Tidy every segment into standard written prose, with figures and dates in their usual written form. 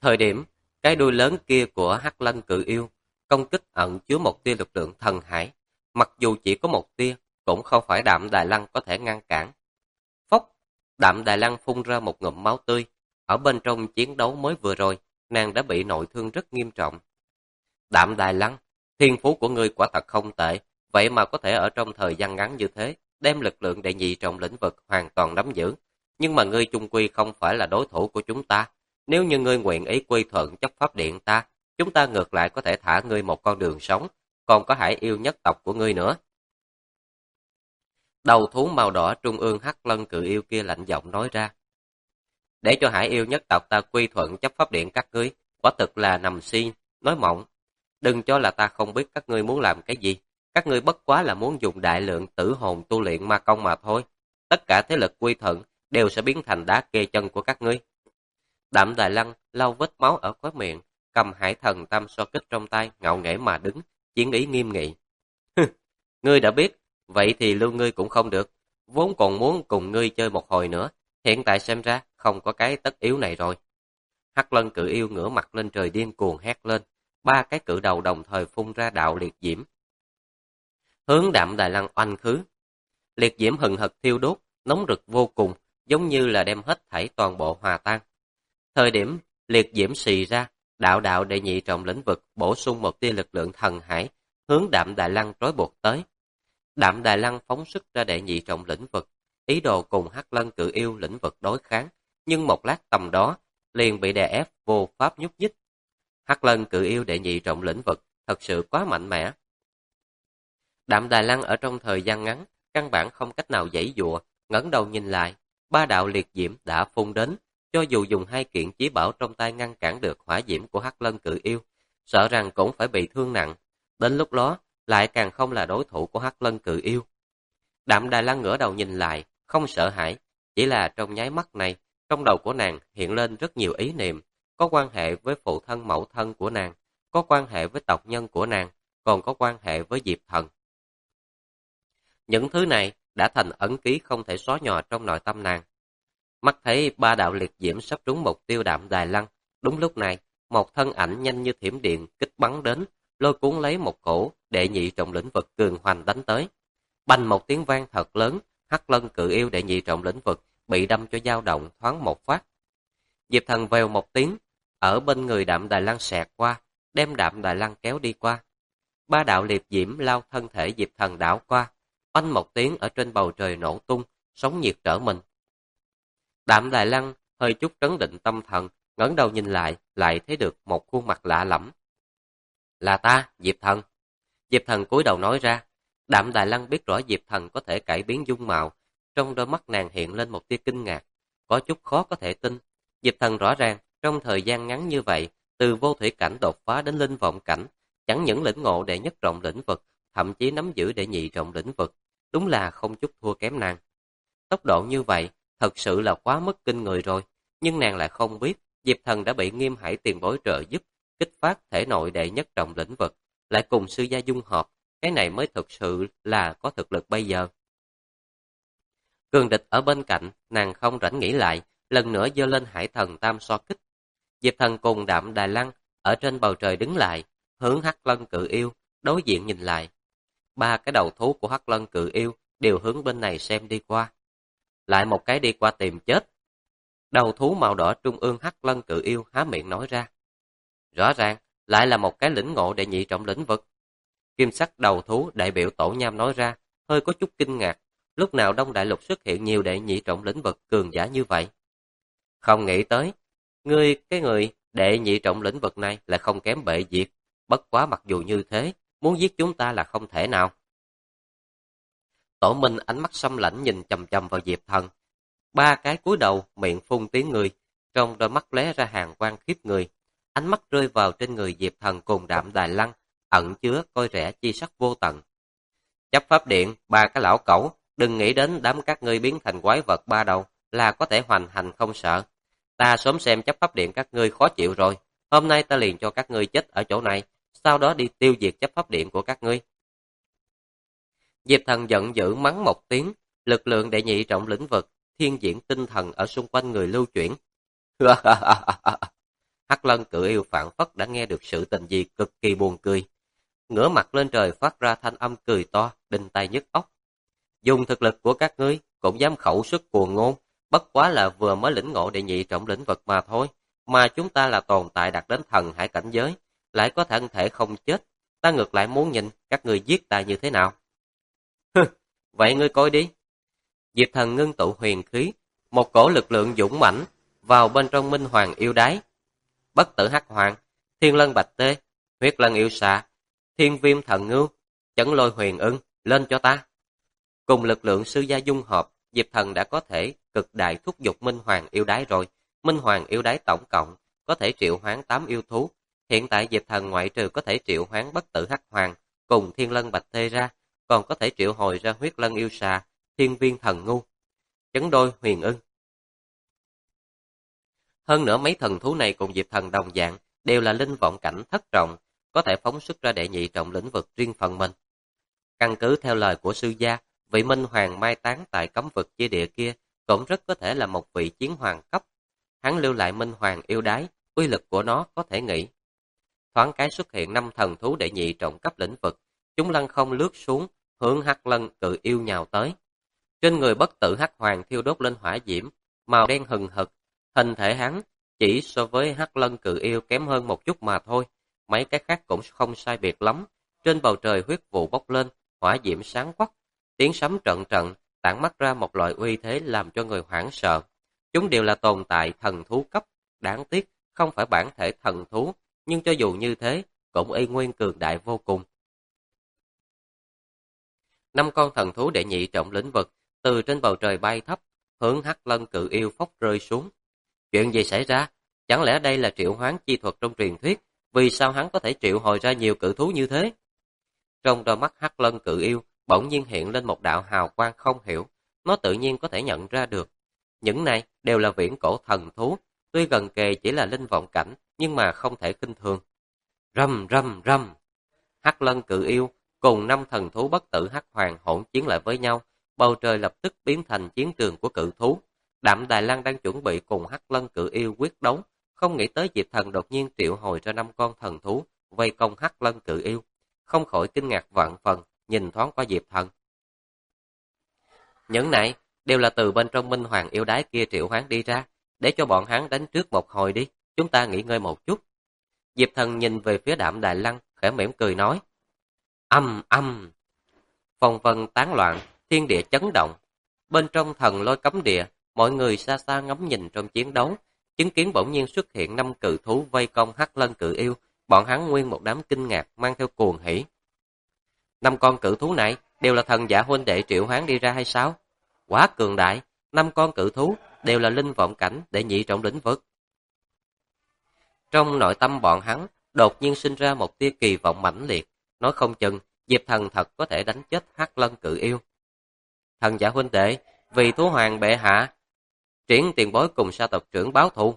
Thời điểm, cái đuôi lớn kia của Hắc Lân Cự Yêu công kích ẩn chứa một tia lực lượng thần hải, mặc dù chỉ có một tia, cũng không phải Đạm Đài Lăng có thể ngăn cản. Phốc, Đạm Đài Lăng phun ra một ngụm máu tươi, ở bên trong chiến đấu mới vừa rồi, nàng đã bị nội thương rất nghiêm trọng. Đạm Đài Lăng, thiên phú của ngươi quả thật không tệ, vậy mà có thể ở trong thời gian ngắn như thế, đem lực lượng đệ nhị trong lĩnh vực hoàn toàn nắm giữ. Nhưng mà ngươi chung quy không phải là đối thủ của chúng ta. Nếu như ngươi nguyện ý quy thuận chấp pháp điện ta, chúng ta ngược lại có thể thả ngươi một con đường sống, còn có Hải Yêu nhất tộc của ngươi nữa. Đầu thú màu đỏ trung ương Hắc Lân Cự Yêu kia lạnh giọng nói ra. Để cho Hải Yêu nhất tộc ta quy thuận chấp pháp điện các ngươi, quả thực là nằm si, nói mộng. Đừng cho là ta không biết các ngươi muốn làm cái gì. Các ngươi bất quá là muốn dùng đại lượng tử hồn tu luyện ma công mà thôi. Tất cả thế lực quy thuận đều sẽ biến thành đá kê chân của các ngươi. Đạm Đài Lăng lau vết máu ở khóe miệng, cầm Hải Thần Tam So Kích trong tay, ngạo nghễ mà đứng, chiến ý nghiêm nghị. Ngươi đã biết, vậy thì lưu ngươi cũng không được. Vốn còn muốn cùng ngươi chơi một hồi nữa, hiện tại xem ra không có cái tất yếu này rồi. Hắc Lân Cự Yêu ngửa mặt lên trời điên cuồng hét lên, ba cái cự đầu đồng thời phun ra đạo liệt diễm, hướng Đạm Đài Lăng oanh khứ. Liệt diễm hừng hực thiêu đốt, nóng rực vô cùng, giống như là đem hết thảy toàn bộ hòa tan. Thời điểm liệt diễm xì ra, đạo đạo đệ nhị trọng lĩnh vực bổ sung một tia lực lượng thần hải, hướng Đạm Đài Lăng trói buộc tới. Đạm Đài Lăng phóng xuất ra đệ nhị trọng lĩnh vực, ý đồ cùng Hắc Lân Cự Yêu lĩnh vực đối kháng, nhưng một lát tầm đó, liền bị đè ép vô pháp nhúc nhích. Hắc Lân Cự Yêu đệ nhị trọng lĩnh vực thật sự quá mạnh mẽ. Đạm Đài Lăng ở trong thời gian ngắn, căn bản không cách nào giãy giụa, ngẩng đầu nhìn lại, ba đạo liệt diễm đã phun đến, cho dù dùng hai kiện chí bảo trong tay ngăn cản được hỏa diễm của Hắc Lân Cự Yêu, sợ rằng cũng phải bị thương nặng, đến lúc đó lại càng không là đối thủ của Hắc Lân Cự Yêu. Đạm Đài Lăng ngửa đầu nhìn lại, không sợ hãi, chỉ là trong nháy mắt này, trong đầu của nàng hiện lên rất nhiều ý niệm, có quan hệ với phụ thân mẫu thân của nàng, có quan hệ với tộc nhân của nàng, còn có quan hệ với Diệp Thần. Những thứ này đã thành ấn ký không thể xóa nhòa trong nội tâm nàng. Mắt thấy ba đạo liệt diễm sắp trúng mục tiêu Đạm Đài Lăng, đúng lúc này, một thân ảnh nhanh như thiểm điện kích bắn đến, lôi cuốn lấy một cổ đệ nhị trọng lĩnh vực cường hoành đánh tới. Bành một tiếng vang thật lớn, Hắc Lân Cự Yêu đệ nhị trọng lĩnh vực bị đâm cho dao động thoáng một phát. Diệp Thần vèo một tiếng, ở bên người Đạm Đài Lăng xẹt qua, đem Đạm Đài Lăng kéo đi qua. Ba đạo liệt diễm lao thân thể Diệp Thần đảo qua, oanh một tiếng ở trên bầu trời nổ tung, sóng nhiệt trở mình. Đạm Đài Lăng hơi chút trấn định tâm thần, ngẩng đầu nhìn lại, lại thấy được một khuôn mặt lạ lẫm. Là ta, Diệp Thần. Diệp Thần cúi đầu nói ra. Đạm Đài Lăng biết rõ Diệp Thần có thể cải biến dung mạo, trong đôi mắt nàng hiện lên một tia kinh ngạc, có chút khó có thể tin. Diệp Thần rõ ràng, trong thời gian ngắn như vậy, từ vô thủy cảnh đột phá đến linh vọng cảnh, chẳng những lĩnh ngộ đệ nhất trọng lĩnh vực, thậm chí nắm giữ đệ nhị trọng lĩnh vực, đúng là không chút thua kém nàng. Tốc độ như vậy, thật sự là quá mức kinh người rồi, nhưng nàng lại không biết, Diệp Thần đã bị Nghiêm Hải tiền bối trợ giúp, kích phát thể nội đệ nhất trọng lĩnh vực, lại cùng sư gia dung hợp, cái này mới thực sự là có thực lực bây giờ. Cường địch ở bên cạnh, nàng không rảnh nghĩ lại, lần nữa giơ lên Hải Thần Tam So Kích. Diệp Thần cùng Đạm Đài Lăng ở trên bầu trời đứng lại, hướng Hắc Lân Cự Yêu đối diện nhìn lại. Ba cái đầu thú của Hắc Lân Cự Yêu đều hướng bên này xem đi qua. Lại một cái đi qua tìm chết. Đầu thú màu đỏ trung ương Hắc Lân Cự Yêu há miệng nói ra. Rõ ràng, lại là một cái lĩnh ngộ đệ nhị trọng lĩnh vực. Kim sắc đầu thú đại biểu Tổ Nham nói ra, hơi có chút kinh ngạc. Lúc nào Đông Đại Lục xuất hiện nhiều đệ nhị trọng lĩnh vực cường giả như vậy? Không nghĩ tới, cái người đệ nhị trọng lĩnh vực này lại không kém bệ diệt. Bất quá mặc dù như thế, muốn giết chúng ta là không thể nào. Tổ Minh ánh mắt xâm lãnh nhìn chằm chằm vào Diệp Thần. Ba cái cúi đầu, miệng phun tiếng người, trong đôi mắt lóe ra hàn quang khiếp người. Ánh mắt rơi vào trên người Diệp Thần cùng Đạm Đài Lăng, ẩn chứa coi rẻ chi sắc vô tận. Chấp pháp điện, ba cái lão cẩu, đừng nghĩ đến đám các ngươi biến thành quái vật ba đầu là có thể hoành hành không sợ. Ta sớm xem chấp pháp điện các ngươi khó chịu rồi, hôm nay ta liền cho các ngươi chết ở chỗ này, sau đó đi tiêu diệt chấp pháp điện của các ngươi. Diệp Thần giận dữ mắng một tiếng, lực lượng đệ nhị trọng lĩnh vực, thiên diễn tinh thần ở xung quanh người lưu chuyển. Hắc Lân Cự Yêu phảng phất đã nghe được sự tình gì cực kỳ buồn cười. Ngửa mặt lên trời phát ra thanh âm cười to, đinh tai nhức óc. Dùng thực lực của các ngươi cũng dám khẩu xuất cuồng ngôn, bất quá là vừa mới lĩnh ngộ đệ nhị trọng lĩnh vực mà thôi, mà chúng ta là tồn tại đạt đến thần hải cảnh giới, lại có thân thể không chết, ta ngược lại muốn nhìn các ngươi giết ta như thế nào. Vậy ngươi coi đi. Diệp Thần ngưng tụ huyền khí, một cổ lực lượng dũng mãnh vào bên trong Minh Hoàng yêu đái. Bất tử hắc hoàng, thiên lân bạch tê, huyết lân yêu xà, thiên viêm thần ngưu, chấn lôi huyền ưng, lên cho ta. Cùng lực lượng sư gia dung hợp, Diệp Thần đã có thể cực đại thúc giục Minh Hoàng yêu đái rồi. Minh Hoàng yêu đái tổng cộng có thể triệu hoán 8 yêu thú. Hiện tại Diệp Thần ngoại trừ có thể triệu hoán bất tử hắc hoàng cùng thiên lân bạch tê ra, còn có thể triệu hồi ra huyết lân yêu xà, thiên viên thần ngu, chấn đôi huyền ưng. Hơn nữa mấy thần thú này cùng Diệp Thần đồng dạng đều là linh vọng cảnh thất trọng, có thể phóng xuất ra đệ nhị trọng lĩnh vực riêng phần mình. Căn cứ theo lời của sư gia, vị Minh Hoàng mai táng tại cấm vực chia địa kia cũng rất có thể là một vị chiến hoàng cấp. Hắn lưu lại Minh Hoàng yêu đái, uy lực của nó có thể nghĩ. Thoáng cái xuất hiện 5 thần thú đệ nhị trọng cấp lĩnh vực, chúng lăng không lướt xuống, hướng Hắc Lân Cự Yêu nhào tới. Trên người bất tử Hắc Hoàng thiêu đốt lên hỏa diễm, màu đen hừng hực, hình thể hắn chỉ so với Hắc Lân Cự Yêu kém hơn một chút mà thôi, mấy cái khác cũng không sai biệt lắm. Trên bầu trời huyết vụ bốc lên, hỏa diễm sáng quắc, tiếng sấm trận trận, tản mắt ra một loại uy thế làm cho người hoảng sợ. Chúng đều là tồn tại thần thú cấp, đáng tiếc không phải bản thể thần thú, nhưng cho dù như thế, cũng y nguyên cường đại vô cùng. 5 con thần thú đệ nhị trọng lĩnh vực từ trên bầu trời bay thấp, hướng Hắc Lân Cự Yêu phốc rơi xuống. Chuyện gì xảy ra? Chẳng lẽ đây là triệu hoán chi thuật trong truyền thuyết? Vì sao hắn có thể triệu hồi ra nhiều cự thú như thế? Trong đôi mắt Hắc Lân Cự Yêu bỗng nhiên hiện lên một đạo hào quang không hiểu, nó tự nhiên có thể nhận ra được. Những này đều là viễn cổ thần thú, tuy gần kề chỉ là linh vọng cảnh, nhưng mà không thể khinh thường. Rầm rầm rầm. Hắc Lân Cự Yêu cùng 5 thần thú bất tử Hắc Hoàng hỗn chiến lại với nhau, bầu trời lập tức biến thành chiến trường của cự thú. Đạm Đài Lăng đang chuẩn bị cùng Hắc Lân Cự Yêu quyết đấu, không nghĩ tới Diệp Thần đột nhiên triệu hồi ra 5 con thần thú vây công Hắc Lân Cự Yêu, không khỏi kinh ngạc vạn phần, nhìn thoáng qua Diệp Thần. Những này đều là từ bên trong Minh Hoàng yêu đái kia triệu hoán đi ra, để cho bọn hắn đánh trước một hồi đi, chúng ta nghỉ ngơi một chút. Diệp Thần nhìn về phía Đạm Đài Lăng, khẽ mỉm cười nói. Âm âm. Phong vân tán loạn, thiên địa chấn động. Bên trong thần lôi cấm địa, mọi người xa xa ngắm nhìn trong chiến đấu, chứng kiến bỗng nhiên xuất hiện 5 cự thú vây công Hắc Lân Cự Yêu, bọn hắn nguyên một đám kinh ngạc mang theo cuồng hỉ. 5 con cự thú này đều là thần giả huynh đệ triệu hoán đi ra hay sao? Quá cường đại, 5 con cự thú đều là linh vọng cảnh đệ nhị trọng lĩnh vực. Trong nội tâm bọn hắn đột nhiên sinh ra một tia kỳ vọng mãnh liệt, nói không chừng Diệp Thần thật có thể đánh chết Hắc Lân Cự Yêu. Thần giả huynh đệ, vì thú hoàng bệ hạ, triển tiền bối cùng sa tộc trưởng báo thù.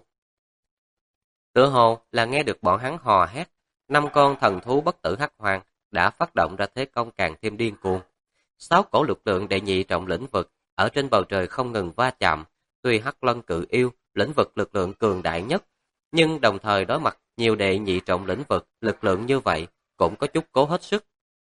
Tựa hồ là nghe được bọn hắn hò hét, 5 con thần thú bất tử Hắc Hoàng đã phát động ra thế công càng thêm điên cuồng. 6 cổ lực lượng đệ nhị trọng lĩnh vực ở trên bầu trời không ngừng va chạm, tuy Hắc Lân Cự Yêu lĩnh vực lực lượng cường đại nhất, nhưng đồng thời đối mặt nhiều đệ nhị trọng lĩnh vực lực lượng như vậy cũng có chút cố hết sức.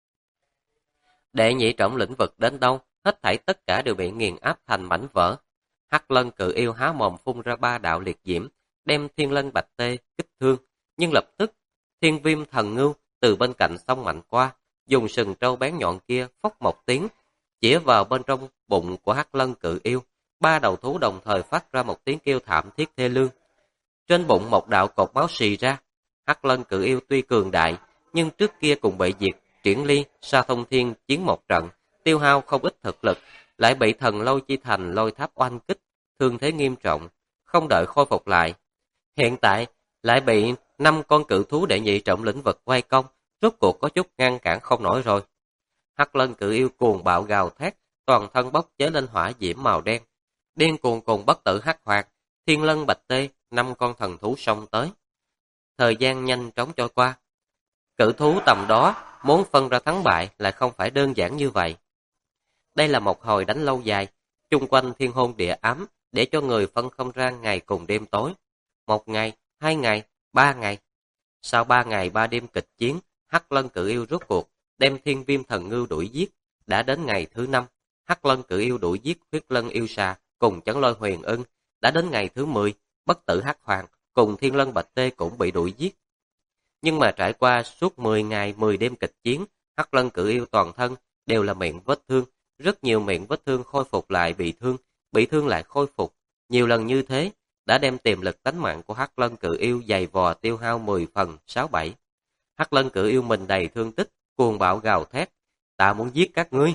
Đệ nhị trọng lĩnh vực đến đâu, hết thảy tất cả đều bị nghiền áp thành mảnh vỡ. Hắc Lân Cự Yêu há mồm phun ra 3 đạo liệt diễm, đem Thiên Lân Bạch Tê kích thương, nhưng lập tức Thiên Viêm Thần Ngưu từ bên cạnh xông mạnh qua, dùng sừng trâu bén nhọn kia phốc một tiếng, chĩa vào bên trong bụng của Hắc Lân Cự Yêu. 3 đầu thú đồng thời phát ra một tiếng kêu thảm thiết thê lương. Trên bụng một đạo cột máu xì ra. Hắc Lân Cự Yêu tuy cường đại, nhưng trước kia cùng bị diệt, Triển Ly, Sa Thông Thiên chiến một trận, tiêu hao không ít thực lực, lại bị thần lôi chi thành lôi tháp oanh kích, thương thế nghiêm trọng, không đợi khôi phục lại. Hiện tại lại bị 5 con cự thú đệ nhị trọng lĩnh vực quay công, rốt cuộc có chút ngăn cản không nổi rồi. Hắc Lân Cự Yêu cuồng bạo gào thét, toàn thân bốc cháy lên hỏa diễm màu đen, điên cuồng cùng bất tử Hắc Hoàng, Thiên Lân Bạch Tê, 5 con thần thú xông tới. Thời gian nhanh chóng trôi qua. Cự thú tầm đó muốn phân ra thắng bại lại không phải đơn giản như vậy. Đây là một hồi đánh lâu dài, chung quanh thiên hôn địa ám, để cho người phân không ra ngày cùng đêm tối. 1 ngày, 2 ngày, 3 ngày. Sau 3 ngày 3 đêm kịch chiến, Hắc Lân Cự Yêu rốt cuộc đem Thiên Viêm Thần Ngưu đuổi giết. Đã đến ngày thứ 5, Hắc Lân Cự Yêu đuổi giết Huyết Lân Yêu Xà cùng Chấn Lôi Huyền Ưng. Đã đến ngày thứ 10, Bất Tử Hắc Hoàng cùng Thiên Lân Bạch Tê cũng bị đuổi giết. Nhưng mà trải qua suốt 10 ngày 10 đêm kịch chiến, Hắc Lân Cự Yêu toàn thân đều là miệng vết thương, rất nhiều miệng vết thương khôi phục lại bị thương lại khôi phục. Nhiều lần như thế, đã đem tiềm lực tánh mạng của Hắc Lân Cự Yêu dày vò tiêu hao 10 phần 6-7. Hắc Lân Cự Yêu mình đầy thương tích, cuồng bạo gào thét, ta muốn giết các ngươi.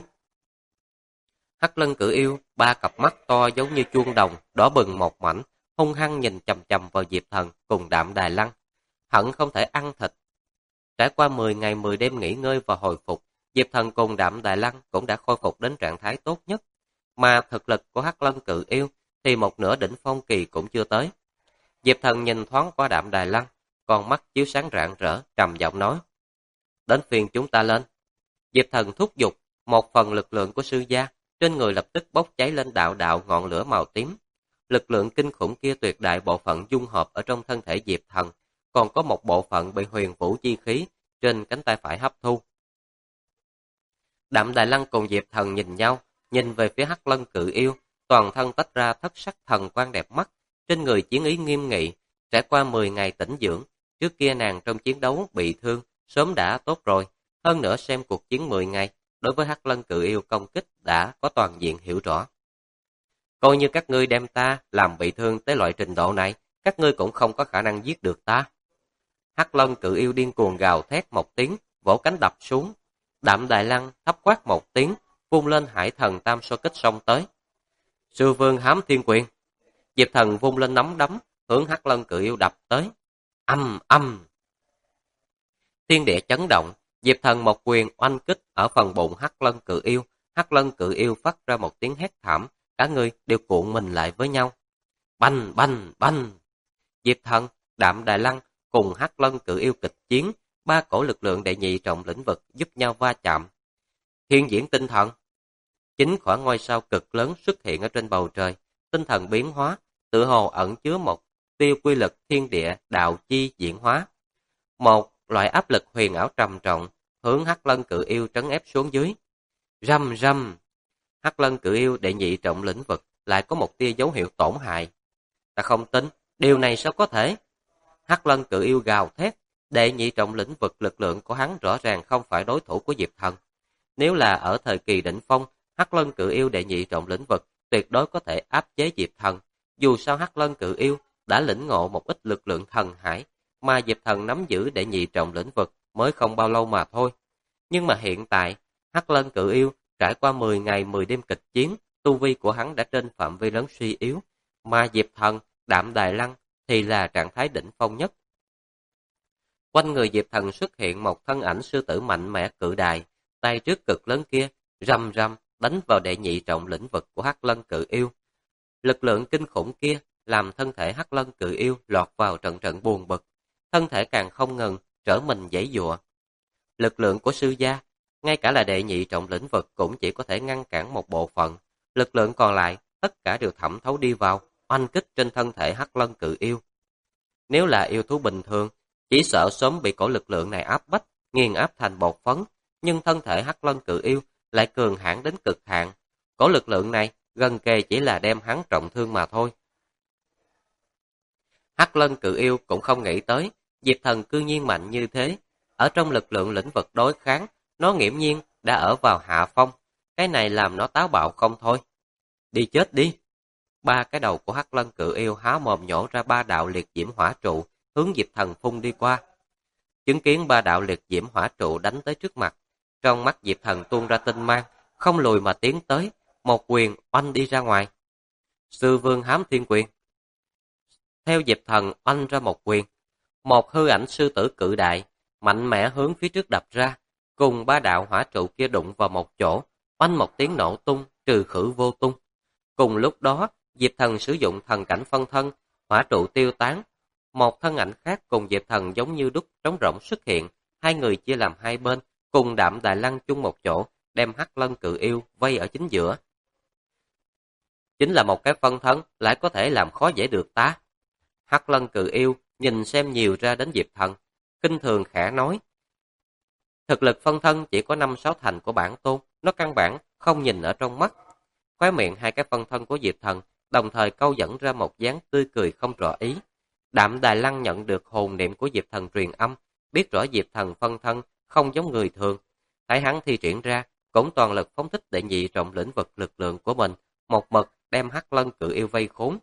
Hắc Lân Cự Yêu, 3 cặp mắt to giống như chuông đồng, đỏ bừng một mảnh, hung hăng nhìn chằm chằm vào Diệp Thần cùng Đạm Đài Lăng, hận không thể ăn thịt. Trải qua 10 ngày 10 đêm nghỉ ngơi và hồi phục, Diệp Thần cùng Đạm Đài Lăng cũng đã khôi phục đến trạng thái tốt nhất, mà thực lực của Hắc Lân Cự Yêu thì một nửa đỉnh phong kỳ cũng chưa tới. Diệp Thần nhìn thoáng qua Đạm Đài Lăng, con mắt chiếu sáng rạng rỡ, trầm giọng nói: "Đến phiên chúng ta lên." Diệp Thần thúc giục, một phần lực lượng của sư gia trên người lập tức bốc cháy lên đạo đạo ngọn lửa màu tím. Lực lượng kinh khủng kia tuyệt đại bộ phận dung hợp ở trong thân thể Diệp Thần, còn có một bộ phận bị huyền vũ chi khí trên cánh tay phải hấp thu. Đạm Đài Lăng cùng Diệp Thần nhìn nhau, nhìn về phía Hắc Lân Cự Yêu, toàn thân tách ra thất sắc thần quang đẹp mắt, trên người chiến ý nghiêm nghị. Trải qua 10 ngày tĩnh dưỡng, trước kia nàng trong chiến đấu bị thương, sớm đã tốt rồi. Hơn nữa xem cuộc chiến 10 ngày, đối với Hắc Lân Cự Yêu công kích đã có toàn diện hiểu rõ. Coi như các ngươi đem ta làm bị thương tới loại trình độ này, các ngươi cũng không có khả năng giết được ta. Hắc Lân Cự Yêu điên cuồng gào thét một tiếng, vỗ cánh đập xuống. Đạm Đài Lăng thấp quát một tiếng, vung lên Hải Thần Tam Số Kích xông tới. Sư Vương Hám Thiên Quyền. Diệp Thần vung lên nắm đấm, hướng Hắc Lân Cự Yêu đập tới. Âm âm. Thiên địa chấn động, Diệp Thần một quyền oanh kích ở phần bụng Hắc Lân Cự Yêu. Hắc Lân Cự Yêu phát ra một tiếng hét thảm, cả người đều cuộn mình lại với nhau. Bành bành bành. Diệp Thần, Đạm Đài Lăng cùng Hắc Lân Cự Yêu kịch chiến, 3 cổ lực lượng đệ nhị trọng lĩnh vực giúp nhau va chạm. Thiên diễn tinh thần. 9 quả ngôi sao cực lớn xuất hiện ở trên bầu trời, tinh thần biến hóa, tự hồ ẩn chứa một tiêu quy lực thiên địa đạo chi diễn hóa. Một loại áp lực huyền ảo trầm trọng hướng Hắc Lân Cự Yêu trấn ép xuống dưới. Rầm rầm. Hắc Lân Cự Yêu đệ nhị trọng lĩnh vực lại có một tia dấu hiệu tổn hại. Ta không tin, điều này sao có thể? Hắc Lân Cự Yêu gào thét, đệ nhị trọng lĩnh vực lực lượng của hắn rõ ràng không phải đối thủ của Diệp Thần. Nếu là ở thời kỳ đỉnh phong, Hắc Lân Cự Yêu đệ nhị trọng lĩnh vực tuyệt đối có thể áp chế Diệp Thần. Dù sao Hắc Lân Cự Yêu đã lĩnh ngộ một ít lực lượng thần hải, mà Diệp Thần nắm giữ đệ nhị trọng lĩnh vực mới không bao lâu mà thôi. Nhưng mà hiện tại, Hắc Lân Cự Yêu trải qua 10 ngày 10 đêm kịch chiến, tu vi của hắn đã trên phạm vi lớn suy yếu, mà Diệp Thần, Đạm Đài Lăng thì là trạng thái đỉnh phong nhất. Quanh người Diệp Thần xuất hiện một thân ảnh sư tử mạnh mẽ cự đại, tay trước cực lớn kia rầm rầm đánh vào đệ nhị trọng lĩnh vực của Hắc Lân Cự Yêu. Lực lượng kinh khủng kia làm thân thể Hắc Lân Cự Yêu lọt vào trận trận buồn bực, thân thể càng không ngừng trở mình giãy giụa. Lực lượng của sư gia, ngay cả là đệ nhị trọng lĩnh vực cũng chỉ có thể ngăn cản một bộ phận, lực lượng còn lại tất cả đều thẩm thấu đi vào, oanh kích trên thân thể Hắc Lân Cự Yêu. Nếu là yêu thú bình thường, chỉ sợ sớm bị cổ lực lượng này áp bách, nghiền áp thành bột phấn, nhưng thân thể Hắc Lân Cự Yêu lại cường hãn đến cực hạn. Cổ lực lượng này gần kề chỉ là đem hắn trọng thương mà thôi. Hắc Lân Cự Yêu cũng không nghĩ tới, Diệp Thần cư nhiên mạnh như thế. Ở trong lực lượng lĩnh vực đối kháng, nó nghiễm nhiên đã ở vào hạ phong. Cái này làm nó táo bạo không thôi. Đi chết đi. 3 cái đầu của Hắc Lân Cự Yêu há mồm nhổ ra 3 đạo liệt diễm hỏa trụ, hướng Diệp Thần phun đi qua. Chứng kiến 3 đạo liệt diễm hỏa trụ đánh tới trước mặt, trong mắt Diệp Thần tuôn ra tinh mang, không lùi mà tiến tới, một quyền oanh đi ra ngoài. Sư Vương Hám Thiên Quyền. Theo Diệp Thần oanh ra một quyền, một hư ảnh sư tử cự đại, mạnh mẽ hướng phía trước đập ra, cùng 3 đạo hỏa trụ kia đụng vào một chỗ, oanh một tiếng nổ tung, trừ khử vô tung. Cùng lúc đó, Diệp Thần sử dụng thần cảnh phân thân, hỏa trụ tiêu tán. Một thân ảnh khác cùng Diệp Thần giống như đúc trống rỗng xuất hiện, hai người chia làm hai bên, cùng Đạm Đài Lăng chung một chỗ, đem Hắc Lân Cự Yêu vây ở chính giữa. Chính là một cái phân thân lại có thể làm khó dễ được ta. Hắc Lân Cự Yêu nhìn xem nhiều ra đến Diệp Thần, khinh thường khẽ nói. Thực lực phân thân chỉ có 5-6 thành của bản tôn, nó căn bản không nhìn ở trong mắt. Khóe miệng hai cái phân thân của Diệp Thần đồng thời câu dẫn ra một dáng tươi cười không rõ ý. Đạm Đài Lăng nhận được hồn niệm của Diệp Thần truyền âm, biết rõ Diệp Thần phân thân không giống người thường. Thấy hắn thi triển ra, cũng toàn lực phóng thích đệ nhị trọng lĩnh vực lực lượng của mình, một mực đem Hắc Lân Cự Yêu vây khốn.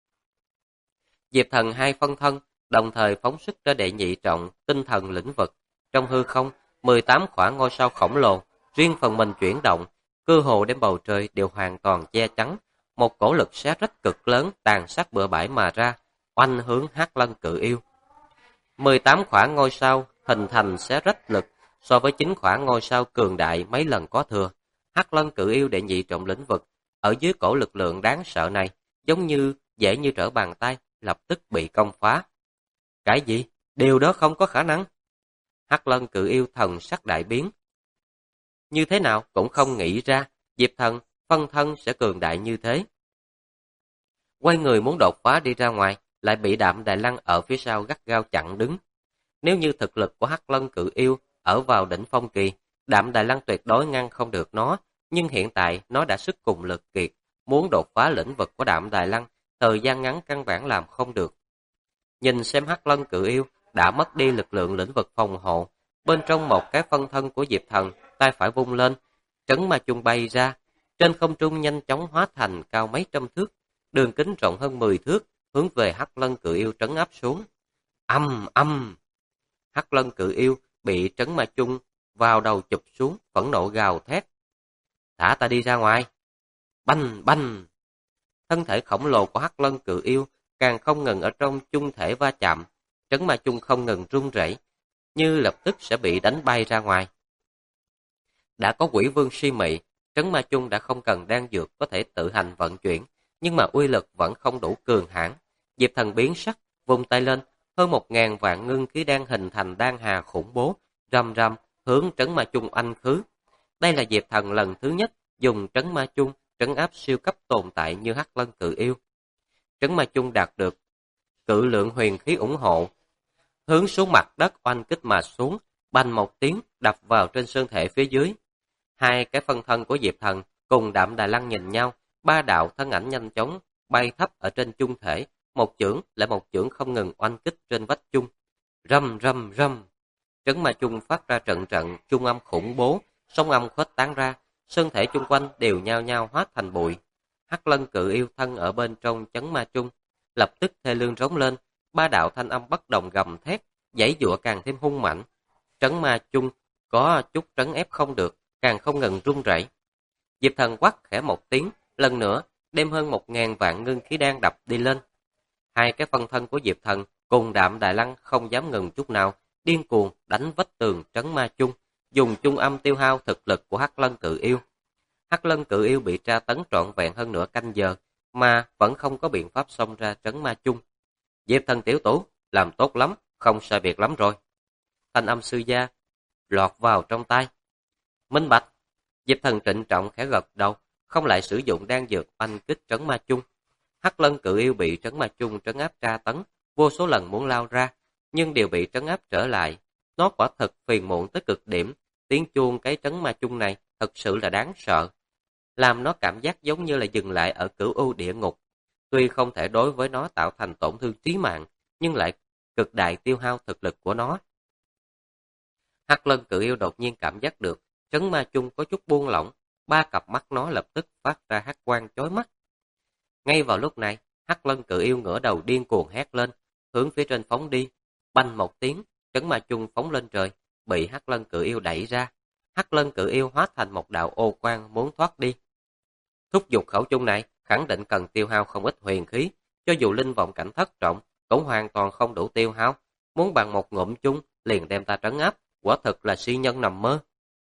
Diệp Thần hai phân thân đồng thời phóng xuất ra đệ nhị trọng tinh thần lĩnh vực. Trong hư không, 18 quả ngôi sao khổng lồ, riêng phần mình chuyển động, cơ hồ đem bầu trời đều hoàn toàn che chắn. Một cổ lực xé rách cực lớn tàn sát bừa bãi mà ra, oanh hướng Hắc Lân Cự Yêu. 18 quả ngôi sao hình thành xé rách lực, so với 9 quả ngôi sao cường đại mấy lần có thừa. Hắc Lân Cự Yêu đệ nhị trọng lĩnh vực, ở dưới cổ lực lượng đáng sợ này, giống như dễ như trở bàn tay, lập tức bị công phá. Cái gì? Điều đó không có khả năng. Hắc Lân Cự Yêu thần sắc đại biến. Như thế nào cũng không nghĩ ra, Diệp Thần phân thân sẽ cường đại như thế. Quay người muốn đột phá đi ra ngoài, lại bị Đạm Đài Lăng ở phía sau gắt gao chặn đứng. Nếu như thực lực của Hắc Lân Cự Yêu ở vào đỉnh phong kỳ, Đạm Đài Lăng tuyệt đối ngăn không được nó, nhưng hiện tại nó đã sức cùng lực kiệt, muốn đột phá lĩnh vực của Đạm Đài Lăng, thời gian ngắn căn bản làm không được. Nhìn xem Hắc Lân Cự Yêu đã mất đi lực lượng lĩnh vực phòng hộ, bên trong một cái phân thân của Diệp Thần, tay phải vung lên, trấn ma chung bay ra, trên không trung nhanh chóng hóa thành cao mấy trăm thước, đường kính rộng hơn 10 thước, hướng về Hắc Lân Cự Yêu trấn áp xuống. Âm âm. Hắc Lân Cự Yêu bị trấn ma chung vào đầu chụp xuống, phẫn nộ gào thét. Thả ta đi ra ngoài. Banh banh. Thân thể khổng lồ của Hắc Lân Cự Yêu càng không ngừng ở trong chung thể va chạm, trấn ma chung không ngừng rung rẩy, như lập tức sẽ bị đánh bay ra ngoài. Đã có Quỷ Vương suy mị, trấn ma chung đã không cần đan dược có thể tự hành vận chuyển, nhưng mà uy lực vẫn không đủ cường hãn. Diệp Thần biến sắc, vung tay lên, hơn 1000 vạn ngưng khí đan hình thành đan hà khủng bố, rầm rầm hướng trấn ma chung oanh khứ. Đây là Diệp Thần lần thứ nhất dùng trấn ma chung trấn áp siêu cấp tồn tại như Hắc Lân Cự Yêu. Trấn ma chung đạt được cự lượng huyền khí ủng hộ, hướng xuống mặt đất oanh kích mà xuống, bành một tiếng đập vào trên sơn thể phía dưới. Hai cái phân thân của Diệp Thần cùng Đạm Đài Lăng nhìn nhau, ba đạo thân ảnh nhanh chóng bay thấp ở trên chung thể, một chưởng lại một chưởng không ngừng oanh kích trên vách chung. Rầm rầm rầm, trấn ma chung phát ra trận trận chung âm khủng bố, sóng âm khuếch tán ra, sơn thể chung quanh đều nhao nhao hóa thành bụi. Hắc Lân Cự Yêu thân ở bên trong chấn ma chung, lập tức thê lương rống lên, ba đạo thanh âm bất đồng gầm thét, giãy giụa càng thêm hung mạnh. Trấn ma chung có chút trấn ép không được, càng không ngừng run rẩy. Diệp Thần quát khẽ một tiếng, lần nữa đem hơn 1000 vạn ngưng khí đan đập đi lên. Hai cái phân thân của Diệp Thần cùng Đạm Đài Lăng không dám ngừng chút nào, điên cuồng đánh vách tường trấn ma chung, dùng chung âm tiêu hao thực lực của Hắc Lân Cự Yêu. Hắc Lân Cự Yêu bị tra tấn trọn vẹn hơn nửa canh giờ, mà vẫn không có biện pháp xông ra trấn ma chung. Diệp Thần tiểu tử, làm tốt lắm, không sai biệt lắm rồi. Thanh âm sư gia lọt vào trong tai. Minh bạch. Diệp Thần trịnh trọng khẽ gật đầu, không lại sử dụng đan dược oanh kích trấn ma chung. Hắc Lân Cự Yêu bị trấn ma chung trấn áp tra tấn, vô số lần muốn lao ra, nhưng đều bị trấn áp trở lại. Nó quả thật phiền muộn tới cực điểm, tiếng chuông cái trấn ma chung này thật sự là đáng sợ, làm nó cảm giác giống như là dừng lại ở cửu u địa ngục. Tuy không thể đối với nó tạo thành tổn thương chí mạng, nhưng lại cực đại tiêu hao thực lực của nó. Hắc Lân Cự Yêu đột nhiên cảm giác được trấn ma chung có chút buông lỏng, ba cặp mắt nó lập tức phát ra hắc quang chói mắt. Ngay vào lúc này, Hắc Lân Cự Yêu ngửa đầu điên cuồng hét lên, hướng phía trên phóng đi. Bành một tiếng, trấn ma chung phóng lên trời, bị Hắc Lân Cự Yêu đẩy ra. Hắc Lân Cự Yêu hóa thành một đạo ô quang muốn thoát đi. Thúc giục khẩu chung này khẳng định cần tiêu hao không ít huyền khí, cho dù linh vọng cảnh thất trọng cũng hoàn toàn không đủ tiêu hao. Muốn bằng một ngụm chung liền đem ta trấn áp, quả thực là si nhân nằm mơ.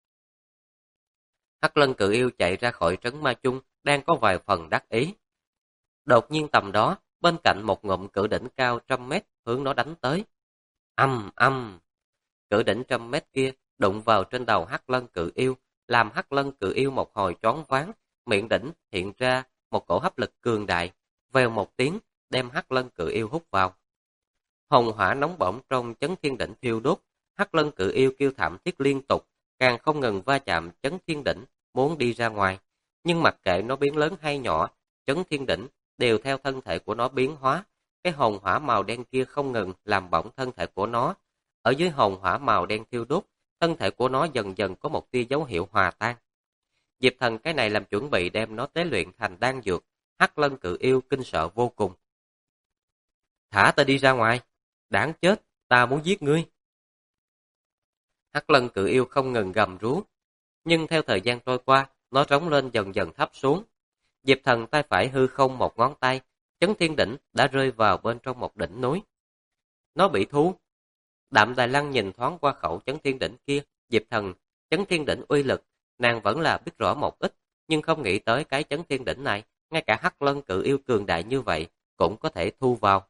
Hắc Lân Cự Yêu chạy ra khỏi trấn ma chung, đang có vài phần đắc ý. Đột nhiên tầm đó, bên cạnh một ngụm cự đỉnh cao 100 mét hướng nó đánh tới. Âm âm, cự đỉnh 100 mét kia đụng vào trên đầu Hắc Lân Cự Yêu, làm Hắc Lân Cự Yêu một hồi choáng váng, miệng đỉnh hiện ra một cổ hấp lực cường đại, vèo một tiếng đem Hắc Lân Cự Yêu hút vào. Hồng hỏa nóng bỏng trong chấn thiên đỉnh thiêu đốt, Hắc Lân Cự Yêu kêu thảm thiết liên tục, càng không ngừng va chạm chấn thiên đỉnh, muốn đi ra ngoài. Nhưng mặc kệ nó biến lớn hay nhỏ, chấn thiên đỉnh đều theo thân thể của nó biến hóa. Cái hồng hỏa màu đen kia không ngừng làm bỏng thân thể của nó. Ở dưới hồng hỏa màu đen thiêu đốt, thân thể của nó dần dần có một tia dấu hiệu hòa tan. Diệp Thần cái này làm chuẩn bị đem nó tế luyện thành đan dược. Hắc Lân Cự Yêu kinh sợ vô cùng. Thả ta đi ra ngoài, đáng chết, ta muốn giết ngươi. Hắc Lân Cự Yêu không ngừng gầm rú, nhưng theo thời gian trôi qua, nó trống lên dần dần thấp xuống. Diệp Thần tay phải hư không một ngón tay, chấn thiên đỉnh đã rơi vào bên trong một đỉnh núi. Nó bị thú. Đạm Đài Lăng nhìn thoáng qua khẩu chấn thiên đỉnh kia, Diệp Thần, chấn thiên đỉnh uy lực, nàng vẫn là biết rõ một ít, nhưng không nghĩ tới cái chấn thiên đỉnh này, ngay cả Hắc Lân Cự Yêu cường đại như vậy, cũng có thể thu vào.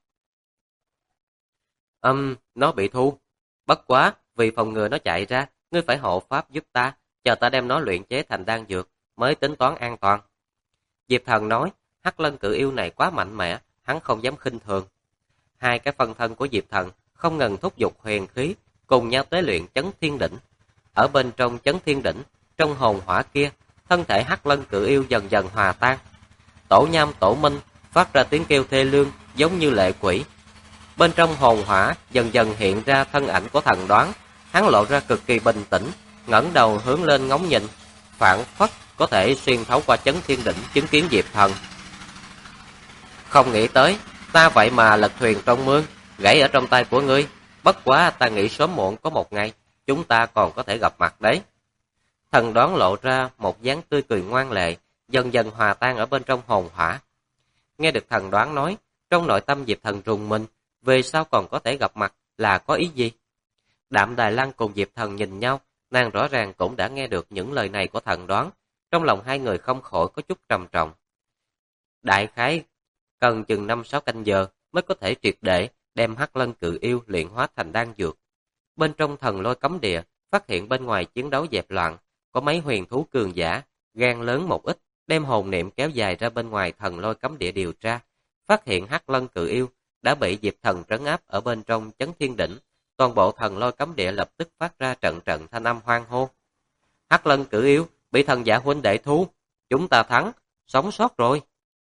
Nó bị thu. Bất quá, vì phòng ngừa nó chạy ra, ngươi phải hộ pháp giúp ta, chờ ta đem nó luyện chế thành đan dược, mới tính toán an toàn. Diệp Thần nói, Hắc Lân Cự Yêu này quá mạnh mẽ, hắn không dám khinh thường. Hai cái phân thân của Diệp Thần không ngừng thúc giục huyền khí, cùng nhau tế luyện chấn thiên đỉnh. Ở bên trong chấn thiên đỉnh, trong hồn hỏa kia, thân thể Hắc Lân Cự Yêu dần dần hòa tan. Tổ Nham Tổ Minh phát ra tiếng kêu thê lương giống như lệ quỷ. Bên trong hồn hỏa dần dần hiện ra thân ảnh của Thần Đoán, hắn lộ ra cực kỳ bình tĩnh, ngẩng đầu hướng lên ngóng nhìn, phảng phất có thể xuyên thấu qua chấn thiên đỉnh chứng kiến Diệp Thần. Không nghĩ tới, ta vậy mà lật thuyền trong mương, gãy ở trong tay của ngươi, bất quá ta nghĩ sớm muộn có một ngày, chúng ta còn có thể gặp mặt đấy. Thần Đoán lộ ra một dáng tươi cười ngoan lệ, dần dần hòa tan ở bên trong hồn hỏa. Nghe được Thần Đoán nói, trong nội tâm Diệp Thần rùng mình, về sau còn có thể gặp mặt là có ý gì? Đạm Đài Lăng cùng Diệp Thần nhìn nhau, nàng rõ ràng cũng đã nghe được những lời này của Thần Đoán, trong lòng hai người không khỏi có chút trầm trọng. Đại khái cần chừng 5-6 canh giờ mới có thể triệt để đem Hắc Lân Cự Yêu luyện hóa thành đan dược. Bên trong Thần Lôi Cấm Địa, phát hiện bên ngoài chiến đấu dẹp loạn, có mấy huyền thú cường giả, gan lớn một ít, đem hồn niệm kéo dài ra bên ngoài Thần Lôi Cấm Địa điều tra, phát hiện Hắc Lân Cự Yêu đã bị Diệp Thần trấn áp ở bên trong chấn thiên đỉnh, toàn bộ Thần Lôi Cấm Địa lập tức phát ra trận trận thanh âm hoan hô. Hắc Lân Cự Yêu bị Thần Giả huynh đệ thu, chúng ta thắng, sống sót rồi.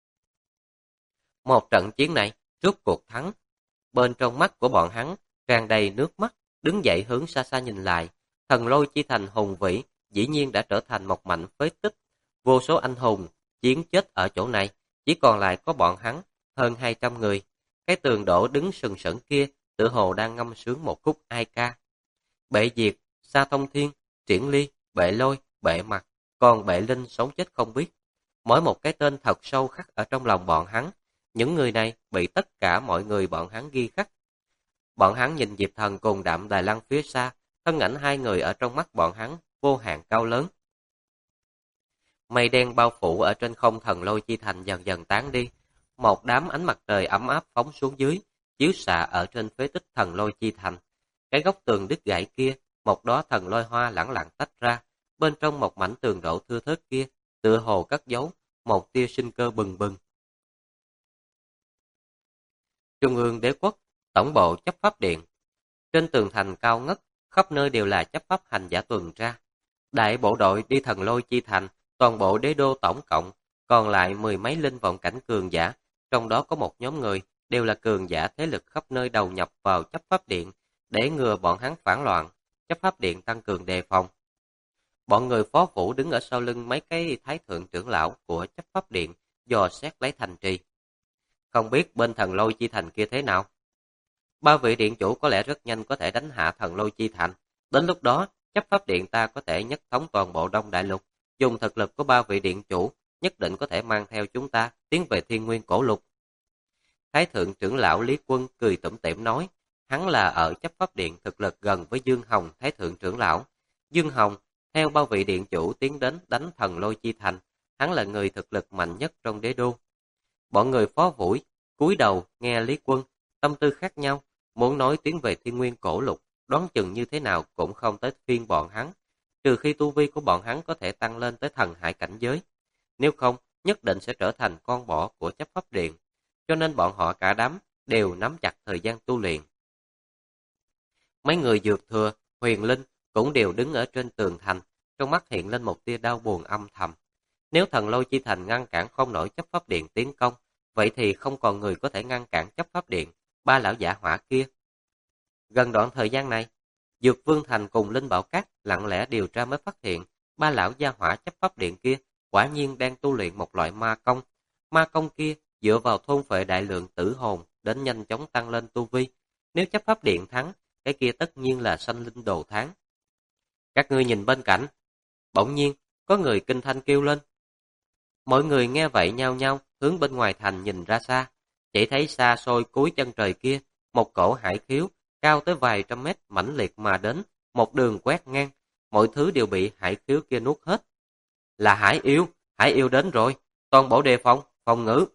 Một trận chiến này rốt cuộc thắng. Bên trong mắt của bọn hắn tràn đầy nước mắt, đứng dậy hướng xa xa nhìn lại, Thần Lôi Chi Thành hùng vĩ dĩ nhiên đã trở thành một mảnh phế tích, vô số anh hùng chiến chết ở chỗ này, chỉ còn lại có bọn hắn hơn 200 người. Cái tường đổ đứng sừng sững kia tựa hồ đang ngâm sướng một khúc ai ca. Bệ Diệt, Sa Thông Thiên, Triển Ly, Bệ Lôi, Bệ Mặt, còn Bệ Linh sống chết không biết. Mỗi một cái tên thật sâu khắc ở trong lòng bọn hắn. Những người này bị tất cả mọi người bọn hắn ghi khắc. Bọn hắn nhìn Diệp Thần cùng Đạm Đài Lăng phía xa, thân ảnh hai người ở trong mắt bọn hắn vô hạn cao lớn. Mây đen bao phủ ở trên không Thần Lôi Chi Thành dần dần tán đi. Một đám ánh mặt trời ấm áp phóng xuống dưới, chiếu xạ ở trên phế tích Thần Lôi Chi Thành. Cái góc tường đứt gãy kia, một đóa thần lôi hoa lẳng lặng tách ra, bên trong một mảnh tường đổ thưa thớt kia, tựa hồ cất giấu một tia sinh cơ bừng bừng. Trung ương Đế quốc, tổng bộ chấp pháp điện. Trên tường thành cao ngất, khắp nơi đều là chấp pháp hành giả tuần tra. Đại bộ đội đi Thần Lôi Chi Thành, toàn bộ đế đô tổng cộng, còn lại 10 mấy linh vọng cảnh cường giả, trong đó có một nhóm người, đều là cường giả thế lực khắp nơi đầu nhập vào chấp pháp điện, để ngừa bọn hắn phản loạn, chấp pháp điện tăng cường đề phòng. Bọn người phó phủ đứng ở sau lưng mấy cái thái thượng trưởng lão của chấp pháp điện, dò xét lấy thành trì. Không biết bên Thần Lôi Chi Thành kia thế nào? Ba vị điện chủ có lẽ rất nhanh có thể đánh hạ Thần Lôi Chi Thành. Đến lúc đó, chấp pháp điện ta có thể nhất thống toàn bộ Đông Đại Lục. Dùng thực lực của ba vị điện chủ, nhất định có thể mang theo chúng ta tiến về Thiên Nguyên Cổ Lục. Thái thượng trưởng lão Lý Quân cười tủm tỉm nói, hắn là ở chấp pháp điện thực lực gần với Dương Hồng Thái thượng trưởng lão. Dương Hồng, theo ba vị điện chủ tiến đến đánh Thần Lôi Chi Thành, hắn là người thực lực mạnh nhất trong đế đô. Bọn người phó vũ cúi đầu nghe Lý Quân, tâm tư khác nhau, muốn nói tiến về Thiên Nguyên Cổ Lục, đoán chừng như thế nào cũng không tới phiên bọn hắn, trừ khi tu vi của bọn hắn có thể tăng lên tới thần hải cảnh giới. Nếu không, nhất định sẽ trở thành con bọ của chấp pháp điện. Cho nên bọn họ cả đám đều nắm chặt thời gian tu luyện, Mấy người Dược Thừa, Huyền Linh cũng đều đứng ở trên tường thành, trong mắt hiện lên một tia đau buồn âm thầm. Nếu Thần Lôi Chi Thành ngăn cản không nổi chấp pháp điện tiến công, vậy thì không còn người có thể ngăn cản chấp pháp điện, ba lão giả hỏa kia. Gần đoạn thời gian này, Dược Vương Thành cùng Linh Bảo Các lặng lẽ điều tra mới phát hiện, ba lão gia hỏa chấp pháp điện kia quả nhiên đang tu luyện một loại ma công. Ma công kia dựa vào thôn phệ đại lượng tử hồn đến nhanh chóng tăng lên tu vi. Nếu chấp pháp điện thắng, cái kia tất nhiên là sanh linh đồ tháng. Các ngươi nhìn bên cạnh. Bỗng nhiên, có người kinh thanh kêu lên. Mọi người nghe vậy nhao nhao hướng bên ngoài thành nhìn ra xa. Chỉ thấy xa xôi cuối chân trời kia, một cổ hải khiếu cao tới vài trăm mét mãnh liệt mà đến, một đường quét ngang. Mọi thứ đều bị hải khiếu kia nuốt hết. Là hải yêu đến rồi, toàn bộ đề phòng, phòng ngự.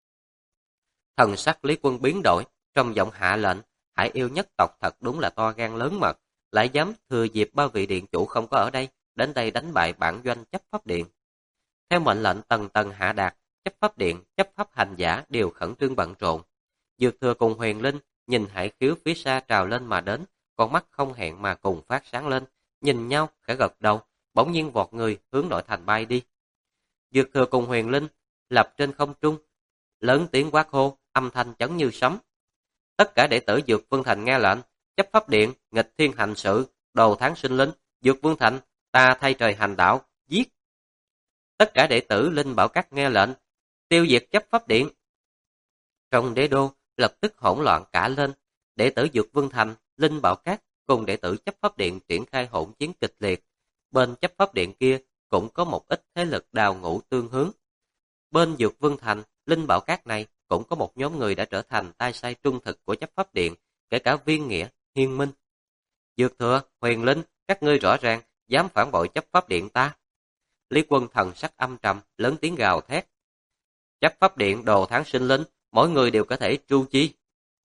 Thần sắc Lý Quân biến đổi, trong giọng hạ lệnh, hải yêu nhất tộc thật đúng là to gan lớn mật, lại dám thừa dịp ba vị điện chủ không có ở đây, đến đây đánh bại bản doanh chấp pháp điện. Theo mệnh lệnh tầng tầng hạ đạt, chấp pháp điện, chấp pháp hành giả đều khẩn trương bận rộn. Dược Thừa cùng Huyền Linh nhìn hải khiếu phía xa trào lên mà đến, con mắt không hẹn mà cùng phát sáng lên, nhìn nhau khẽ gật đầu, bỗng nhiên vọt người hướng nội thành bay đi. Dược Thừa cùng Huyền Linh lập trên không trung, lớn tiếng quát hô, âm thanh chấn như sấm. Tất cả đệ tử Dược Vương Thành nghe lệnh, chấp pháp điện, nghịch thiên hành sự, đồ tháng sinh linh, Dược Vương Thành, ta thay trời hành đạo, giết. Tất cả đệ tử Linh Bảo Các nghe lệnh, tiêu diệt chấp pháp điện. Trong đế đô lập tức hỗn loạn cả lên, đệ tử Dược Vương Thành, Linh Bảo Các cùng đệ tử chấp pháp điện triển khai hỗn chiến kịch liệt. Bên chấp pháp điện kia cũng có một ít thế lực đào ngũ tương hướng. Bên Dược Vương Thành, Linh Bảo Các này cũng có một nhóm người đã trở thành tay sai trung thực của chấp pháp điện, kể cả Viên Nghĩa, Hiên Minh. Dược Thừa, Huyền Linh, các ngươi rõ ràng dám phản bội chấp pháp điện ta. Lý Quân thần sắc âm trầm, lớn tiếng gào thét. Chấp pháp điện đồ tháng sinh linh, mỗi người đều có thể tru chi.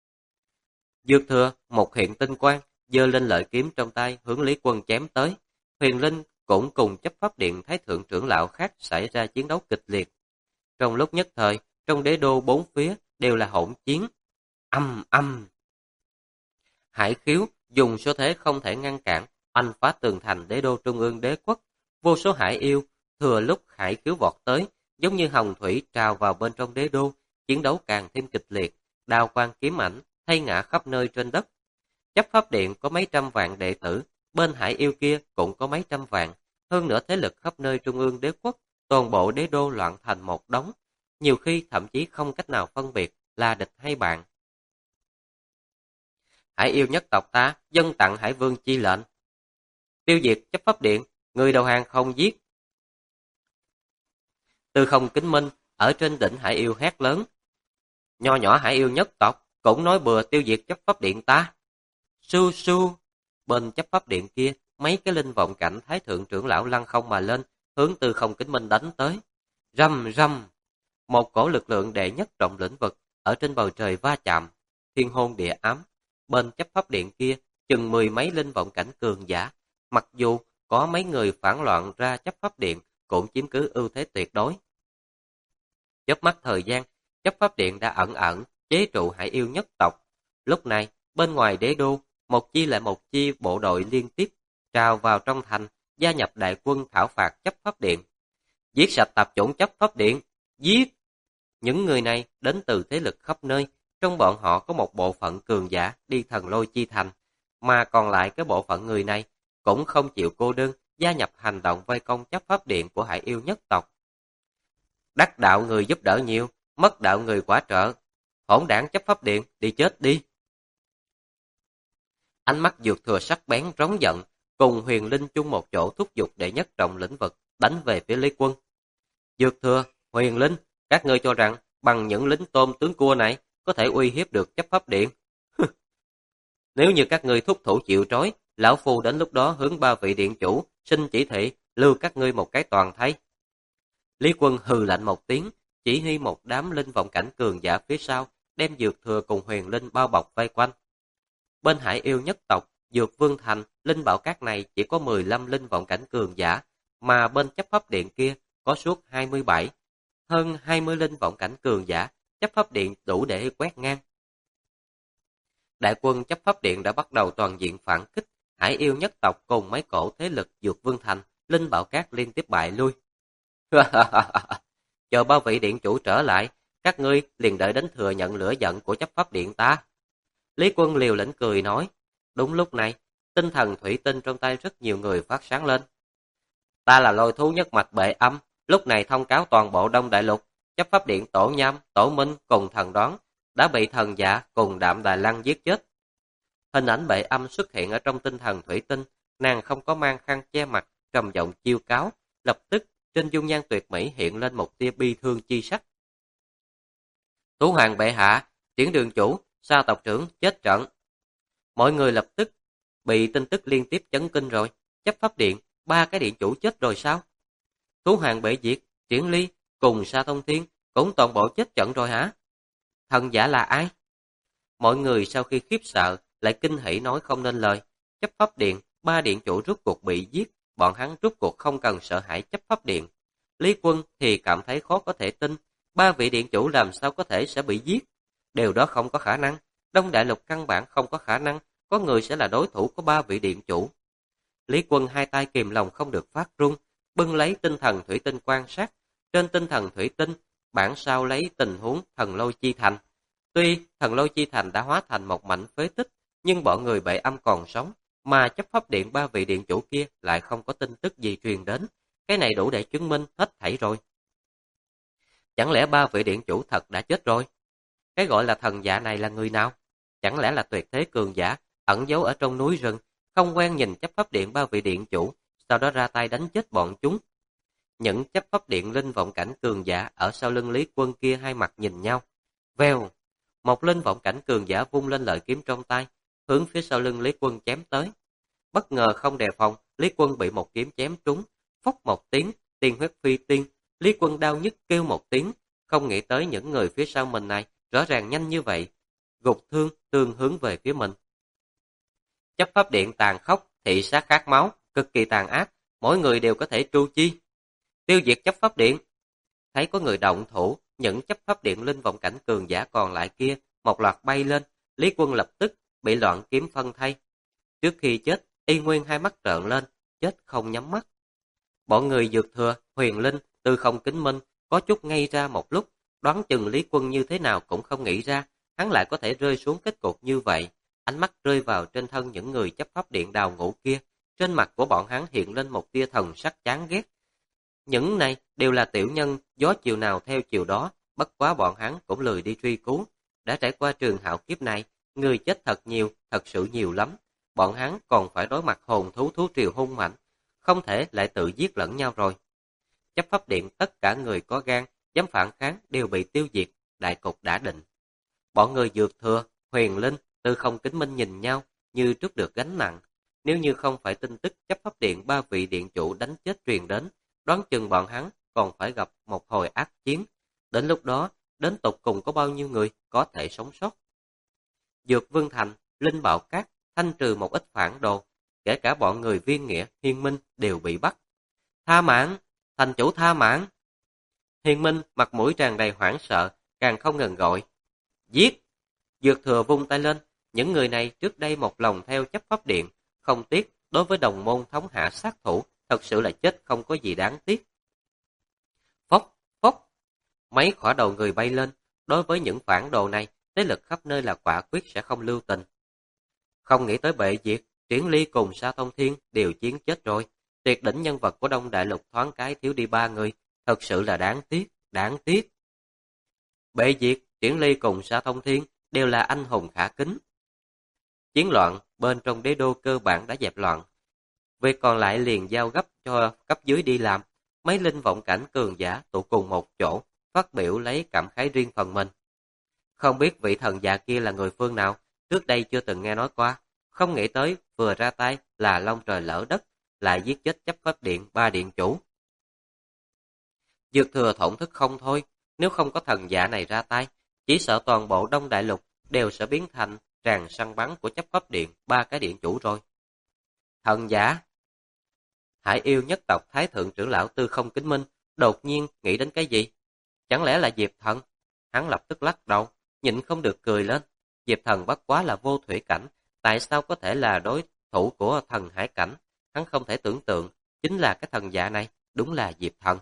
Dược Thừa một hiện tinh quang, giơ lên lợi kiếm trong tay hướng Lý Quân chém tới. Huyền Linh cũng cùng chấp pháp điện thái thượng trưởng lão khác xảy ra chiến đấu kịch liệt. Trong lúc nhất thời, trong đế đô bốn phía đều là hỗn chiến. Âm âm. Hải khiếu dùng số thế không thể ngăn cản, oanh phá tường thành đế đô trung ương đế quốc. Vô số hải yêu thừa lúc hải khiếu vọt tới, giống như hồng thủy trào vào bên trong đế đô, chiến đấu càng thêm kịch liệt, đao quang kiếm ảnh thay ngã khắp nơi trên đất. Chấp pháp điện có mấy trăm vạn đệ tử, bên hải yêu kia cũng có mấy trăm vạn, hơn nữa thế lực khắp nơi trung ương đế quốc, toàn bộ đế đô loạn thành một đống, nhiều khi thậm chí không cách nào phân biệt là địch hay bạn. Hải yêu nhất tộc ta dâng tặng Hải Vương chi lệnh, tiêu diệt chấp pháp điện, người đầu hàng không giết. Tư Không Kính Minh ở trên đỉnh hải yêu hét lớn. Nho nhỏ hải yêu nhất tộc cũng nói bừa tiêu diệt chấp pháp điện ta. Su su, bên chấp pháp điện kia, mấy cái linh vọng cảnh thái thượng trưởng lão lăng không mà lên, hướng Tư Không Kính Minh đánh tới. Rầm rầm, một cổ lực lượng đệ nhất trọng lĩnh vực ở trên bầu trời va chạm, thiên hôn địa ám. Bên chấp pháp điện kia, chừng mười mấy linh vọng cảnh cường giả, mặc dù có mấy người phản loạn ra chấp pháp điện, cũng chiếm cứ ưu thế tuyệt đối. Chớp mắt thời gian, chấp pháp điện đã ẩn ẩn chế trụ hải yêu nhất tộc. Lúc này, bên ngoài đế đô, một chi lại một chi bộ đội liên tiếp trào vào trong thành, gia nhập đại quân thảo phạt chấp pháp điện. Giết sạch tạp chủng chấp pháp điện, giết! Những người này đến từ thế lực khắp nơi, trong bọn họ có một bộ phận cường giả đi Thần Lôi Chi Thành, mà còn lại cái bộ phận người này cũng không chịu cô đơn, gia nhập hành động vây công chấp pháp điện của hải yêu nhất tộc. Đắc đạo người giúp đỡ nhiều, mất đạo người quả trợ. Hỗn đảng chấp pháp điện, đi chết đi. Ánh mắt Dược Thừa sắc bén rống giận, cùng Huyền Linh chung một chỗ thúc giục đệ nhất trọng lĩnh vực, đánh về phía Lý Quân. Dược Thừa, Huyền Linh, các ngươi cho rằng bằng những lính tôm tướng cua này có thể uy hiếp được chấp pháp điện? Nếu như các ngươi thúc thủ chịu trói, lão phu đến lúc đó hướng ba vị điện chủ xin chỉ thị lưu các ngươi một cái toàn thây. Lý Quân hừ lạnh một tiếng, chỉ huy một đám linh vọng cảnh cường giả phía sau, đem Dược Thừa cùng Huyền Linh bao bọc vây quanh. Bên hải yêu nhất tộc, Dược Vương Thành, Linh Bảo Các này chỉ có 15 linh vọng cảnh cường giả, mà bên chấp pháp điện kia có suốt 27, hơn 20 linh vọng cảnh cường giả, chấp pháp điện đủ để quét ngang. Đại quân chấp pháp điện đã bắt đầu toàn diện phản kích, Hải yêu nhất tộc cùng mấy cổ thế lực Dược Vương Thành, Linh Bảo Cát liên tiếp bại lui. Chờ ba vị điện chủ trở lại, các ngươi liền đợi đến thừa nhận lửa giận của chấp pháp điện ta. Lý Quân liều lĩnh cười nói. Đúng lúc này, tinh thần thủy tinh trong tay rất nhiều người phát sáng lên. Ta là Lôi Thú nhất mạch Bệ Âm, lúc này thông cáo toàn bộ Đông Đại Lục, chấp pháp điện Tổ Nham, Tổ Minh cùng thần đoán đã bị thần Dạ cùng Đạm Đài Lăng giết chết. Hình ảnh Bệ Âm xuất hiện ở trong tinh thần thủy tinh, nàng không có mang khăn che mặt, trầm giọng chiêu cáo, lập tức trên dung nhan tuyệt mỹ hiện lên một tia bi thương chi sắc. Tú Hoàng bệ hạ, Triển Đường chủ, Sa tộc trưởng chết trận. Mọi người lập tức bị tin tức liên tiếp chấn kinh rồi. Chấp pháp điện, 3 cái điện chủ chết rồi sao? Tú Hoàng bệ diệt, Triển Ly cùng Sa Thông Thiên cũng toàn bộ chết trận rồi hả? Thần giả là ai? Mọi người sau khi khiếp sợ lại kinh hỉ nói không nên lời. Chấp pháp điện, 3 điện chủ rút cuộc bị giết, bọn hắn rút cuộc không cần sợ hãi chấp pháp điện. Lý Quân thì cảm thấy khó có thể tin, 3 vị điện chủ làm sao có thể sẽ bị giết? Điều đó không có khả năng, Đông Đại Lục căn bản không có khả năng có người sẽ là đối thủ của 3 vị điện chủ. Lý Quân hai tay kìm lòng không được phát run, bưng lấy tinh thần thủy tinh quan sát. Trên tinh thần thủy tinh, bản sao lấy tình huống thần lôi chi thành. Tuy thần lôi chi thành đã hóa thành một mảnh phế tích, nhưng bọn người Bệ Âm còn sống, mà chấp pháp điện 3 vị điện chủ kia lại không có tin tức gì truyền đến. Cái này đủ để chứng minh hết thảy rồi. Chẳng lẽ 3 vị điện chủ thật đã chết rồi? Cái gọi là thần giả này là người nào? Chẳng lẽ là tuyệt thế cường giả, ẩn giấu ở trong núi rừng, không quen nhìn chấp pháp điện 3 vị điện chủ, sau đó ra tay đánh chết bọn chúng? Những chấp pháp điện linh vọng cảnh cường giả ở sau lưng Lý Quân kia hai mặt nhìn nhau. Vèo, một linh vọng cảnh cường giả vung lên lợi kiếm trong tay, hướng phía sau lưng Lý Quân chém tới. Bất ngờ không đề phòng, Lý Quân bị một kiếm chém trúng, phốc một tiếng, tiên huyết phi tiên. Lý Quân đau nhức kêu một tiếng, không nghĩ tới những người phía sau mình này rõ ràng nhanh như vậy, gục thương tương hướng về phía mình. Chấp pháp điện tàn khốc, thị sát khát máu, cực kỳ tàn ác, mỗi người đều có thể tru chi. Tiêu diệt chấp pháp điện. Thấy có người động thủ, những chấp pháp điện linh vọng cảnh cường giả còn lại kia một loạt bay lên, Lý Quân lập tức bị loạn kiếm phân thây. Trước khi chết, Y Nguyên hai mắt trợn lên, chết không nhắm mắt. Bọn người Dược Thừa, Huyền Linh, Tư Không Kính Minh có chút ngây ra một lúc, đoán chừng Lý Quân như thế nào cũng không nghĩ ra, hắn lại có thể rơi xuống kết cục như vậy. Ánh mắt rơi vào trên thân những người chấp pháp điện đào ngũ kia, trên mặt của bọn hắn hiện lên một tia thần sắc chán ghét. Những này đều là tiểu nhân, gió chiều nào theo chiều đó, bất quá bọn hắn cũng lười đi truy cứu. Đã trải qua trường hạo kiếp này, người chết thật nhiều, thật sự nhiều lắm. Bọn hắn còn phải đối mặt hồn thú thú triều hung mạnh, không thể lại tự giết lẫn nhau rồi. Chấp pháp điện tất cả người có gan, dám phản kháng đều bị tiêu diệt, đại cục đã định. Bọn người Dược Thừa, Huyền Linh, Tư Không Kính Minh nhìn nhau như trút được gánh nặng. Nếu như không phải tin tức chấp pháp điện 3 vị điện chủ đánh chết truyền đến, đoán chừng bọn hắn còn phải gặp một hồi ác chiến. Đến lúc đó, đến tục cùng có bao nhiêu người có thể sống sót. Dược Vương Thành, Linh Bảo Cát, thanh trừ một ít phản đồ, kể cả bọn người Viên Nghĩa, Hiên Minh đều bị bắt. Tha mạng, thành chủ tha mạng. Hiên Minh mặt mũi tràn đầy hoảng sợ, càng không ngừng gọi. Giết! Dược Thừa vung tay lên, những người này trước đây một lòng theo chấp pháp điện, không tiếc đối với đồng môn thống hạ sát thủ, thật sự là chết không có gì đáng tiếc. Phốc, phốc, mấy khỏa đầu người bay lên, đối với những phản đồ này, thế lực khắp nơi là quả quyết sẽ không lưu tình. Không nghĩ tới Bệ Diệt, Triển Ly cùng Sa Thông Thiên đều chiến chết rồi, tuyệt đỉnh nhân vật của Đông Đại Lục thoáng cái thiếu đi 3 người, thật sự là đáng tiếc, đáng tiếc. Bệ Diệt, Triển Ly cùng Sa Thông Thiên đều là anh hùng khả kính. Chiến loạn bên trong đế đô cơ bản đã dẹp loạn. Việc còn lại liền giao gấp cho cấp dưới đi làm. Mấy linh vọng cảnh cường giả tụ cùng một chỗ, phát biểu lấy cảm khái riêng phần mình. Không biết vị thần già kia là người phương nào, trước đây chưa từng nghe nói qua. Không nghĩ tới vừa ra tay là long trời lỡ đất, lại giết chết chấp pháp điện 3 điện chủ. Dược Thừa thổn thức không thôi, nếu không có thần giả này ra tay, chỉ sợ toàn bộ Đông Đại Lục đều sẽ biến thành tràng săn bắn của chấp pháp điện 3 cái điện chủ rồi. Thần giả! Hải yêu nhất tộc Thái Thượng trưởng lão Tư Không Kính Minh đột nhiên nghĩ đến cái gì? Chẳng lẽ là Diệp Thần? Hắn lập tức lắc đầu, nhịn không được cười lên. Diệp Thần bất quá là vô thủy cảnh, tại sao có thể là đối thủ của thần hải cảnh? Hắn không thể tưởng tượng, chính là cái thần dạ này, đúng là Diệp Thần.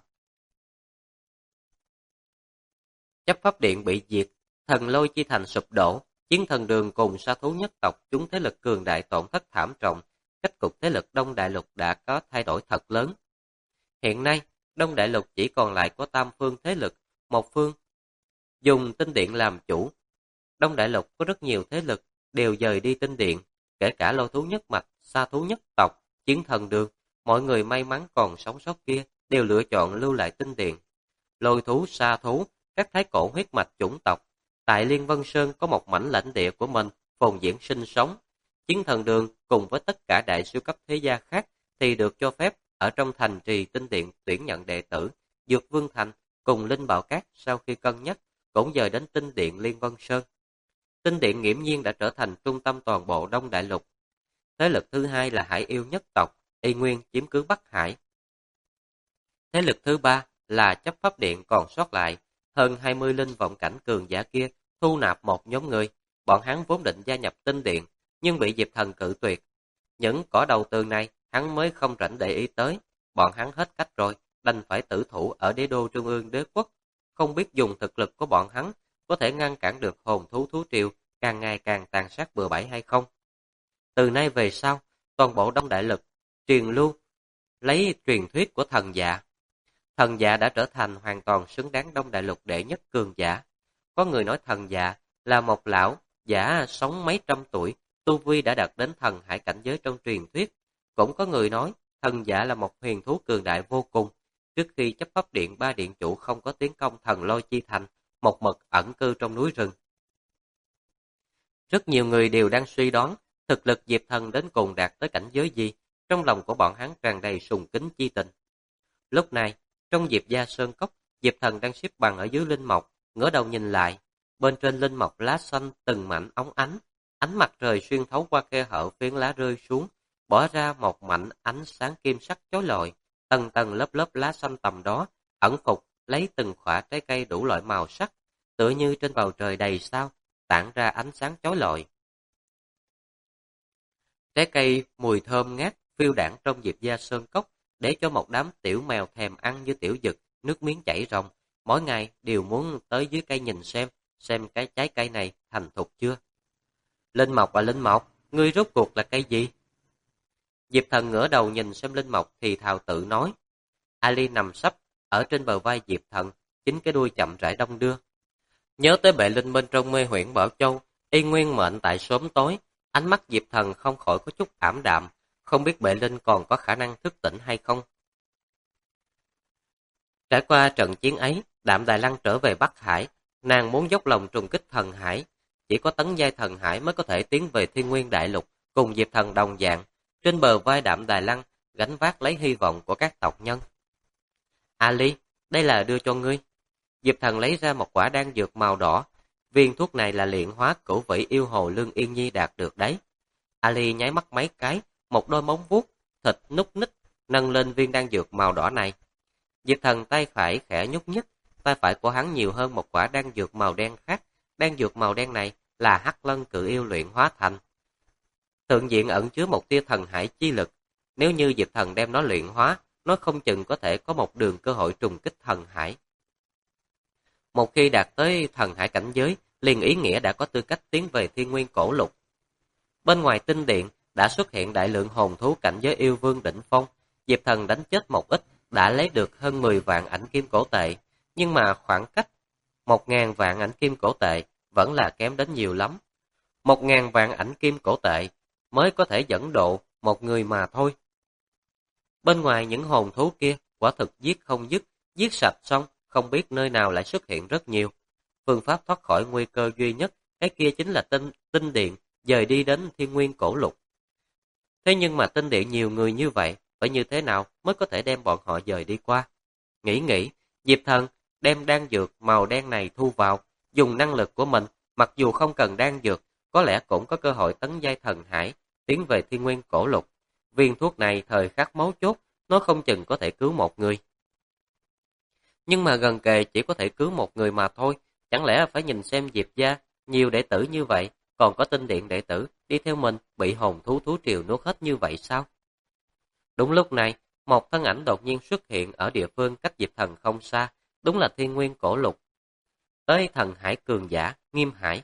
Chấp pháp điện bị diệt, thần lôi chi thành sụp đổ, chiến thần đường cùng sa thú nhất tộc chúng thế lực cường đại tổn thất thảm trọng, cách cục thế lực Đông Đại Lục đã có thay đổi thật lớn. Hiện nay, Đông Đại Lục chỉ còn lại có tam phương thế lực, một phương dùng tinh điện làm chủ. Đông Đại Lục có rất nhiều thế lực đều dời đi tinh điện, kể cả lôi thú nhất mạch, sa thú nhất tộc, chiến thần đường, mọi người may mắn còn sống sót kia đều lựa chọn lưu lại tinh điện. Lôi thú, sa thú, các thái cổ huyết mạch chủng tộc, tại Liên Vân Sơn có một mảnh lãnh địa của mình, phồn diễn sinh sống. Chiến thần đường cùng với tất cả đại siêu cấp thế gia khác thì được cho phép ở trong thành trì tinh điện tuyển nhận đệ tử. Dược Vương Thành cùng Linh Bảo Cát sau khi cân nhắc cũng dời đến tinh điện Liên Vân Sơn. Tinh điện nghiễm nhiên đã trở thành trung tâm toàn bộ Đông Đại Lục. Thế lực thứ hai là Hải Yêu nhất tộc, Y Nguyên chiếm cứ Bắc Hải. Thế lực thứ ba là chấp pháp điện còn sót lại, hơn 20 linh vọng cảnh cường giả kia thu nạp một nhóm người, bọn hắn vốn định gia nhập tinh điện, nhưng bị Diệp Thần cự tuyệt. Những cỏ đầu tường này hắn mới không rảnh để ý tới, bọn hắn hết cách rồi, đành phải tử thủ ở đế đô trung ương đế quốc. Không biết dùng thực lực của bọn hắn có thể ngăn cản được hồn thú thú triều càng ngày càng tàn sát bừa bãi hay không. Từ nay về sau, toàn bộ Đông Đại Lục truyền lưu lấy truyền thuyết của thần dạ. Thần dạ đã trở thành hoàn toàn xứng đáng Đông Đại Lục đệ nhất cường giả. Có người nói thần dạ là một lão giả sống mấy trăm tuổi, tu vi đã đạt đến thần hải cảnh giới trong truyền thuyết. Cũng có người nói thần dạ là một huyền thú cường đại vô cùng. Trước khi chấp pháp điện ba điện chủ không có tiến công thần lôi chi thành, một mực ẩn cư trong núi rừng. Rất nhiều người đều đang suy đoán thực lực Diệp Thần đến cùng đạt tới cảnh giới gì, trong lòng của bọn hắn tràn đầy sùng kính chi tình. Lúc này, trong Diệp gia sơn cốc, Diệp Thần đang xếp bằng ở dưới linh mộc, ngửa đầu nhìn lại, bên trên linh mộc lá xanh từng mảnh óng ánh, ánh mặt trời xuyên thấu qua khe hở phiến lá rơi xuống, bỏ ra một mảnh ánh sáng kim sắc chói lọi, tầng tầng lớp lớp lá xanh tầm đó, ẩn phục lấy từng khỏa trái cây đủ loại màu sắc, tựa như trên bầu trời đầy sao, tản ra ánh sáng chói lọi. Trái cây mùi thơm ngát phiêu đãng trong Diệp gia sơn cốc, để cho một đám tiểu mèo thèm ăn như tiểu dực, nước miếng chảy ròng, mỗi ngày đều muốn tới dưới cây nhìn xem cái trái cây này thành thục chưa. Linh mộc và linh mộc, ngươi rốt cuộc là cây gì? Diệp Thần ngửa đầu nhìn xem linh mộc thì thào tự nói. Ali nằm sấp ở trên bờ vai Diệp Thần, chính cái đuôi chậm rãi đong đưa. Nhớ tới bệ linh bên trong mê huyễn Bảo Châu, y nguyên mệnh tại sớm tối, ánh mắt Diệp Thần không khỏi có chút ảm đạm, không biết bệ linh còn có khả năng thức tỉnh hay không. Trải qua trận chiến ấy, Đạm Đài Lăng trở về Bắc Hải, nàng muốn dốc lòng trùng kích thần hải, chỉ có tấn giai thần hải mới có thể tiến về Thiên Nguyên Đại Lục, cùng Diệp Thần đồng dạng, trên bờ vai Đạm Đài Lăng gánh vác lấy hy vọng của các tộc nhân. Ali, đây là đưa cho ngươi. Diệp Thần lấy ra một quả đan dược màu đỏ, viên thuốc này là luyện hóa cửu vĩ yêu hồ Lương Yên Nhi đạt được đấy. Ali nháy mắt mấy cái, một đôi móng vuốt, thịt núc ních, nâng lên viên đan dược màu đỏ này. Diệp Thần tay phải khẽ nhúc nhích, tay phải của hắn nhiều hơn một quả đan dược màu đen khác. Đan dược màu đen này là Hắc Lân Cự Yêu luyện hóa thành. Thượng diện ẩn chứa một tia thần hải chi lực. Nếu như Diệp Thần đem nó luyện hóa, nó không chừng có thể có một đường cơ hội trùng kích thần hải. Một khi đạt tới thần hải cảnh giới, liền ý nghĩa đã có tư cách tiến về Thiên Nguyên Cổ Lục. Bên ngoài tinh điện đã xuất hiện đại lượng hồn thú cảnh giới yêu vương đỉnh phong. Diệp Thần đánh chết một ít, đã lấy được hơn 10 vạn ảnh kim cổ tệ, nhưng mà khoảng cách 1.000 vạn ảnh kim cổ tệ vẫn là kém đến nhiều lắm. 1.000 vạn ảnh kim cổ tệ mới có thể dẫn độ một người mà thôi. Bên ngoài những hồn thú kia quả thực giết không dứt, giết sạch xong không biết nơi nào lại xuất hiện rất nhiều. Phương pháp thoát khỏi nguy cơ duy nhất, cái kia chính là tinh điện dời đi đến Thiên Nguyên Cổ Lục. Thế nhưng mà tinh điện nhiều người như vậy, phải như thế nào mới có thể đem bọn họ dời đi qua? Nghĩ, Diệp Thần đem đan dược màu đen này thu vào, dùng năng lực của mình, mặc dù không cần đan dược, có lẽ cũng có cơ hội tấn giai thần hải, tiến về Thiên Nguyên Cổ Lục. Viên thuốc này thời khắc mấu chốt, nó không chừng có thể cứu một người. Nhưng mà gần kề chỉ có thể cứu một người mà thôi, chẳng lẽ phải nhìn xem Diệp gia nhiều đệ tử như vậy, còn có tinh điện đệ tử đi theo mình bị hồn thú thú triều nuốt hết như vậy sao? Đúng lúc này, một thân ảnh đột nhiên xuất hiện ở địa phương cách Diệp Thần không xa, đúng là Thiên Nguyên Cổ Lục. Tới thần hải cường giả, Nghiêm Hải.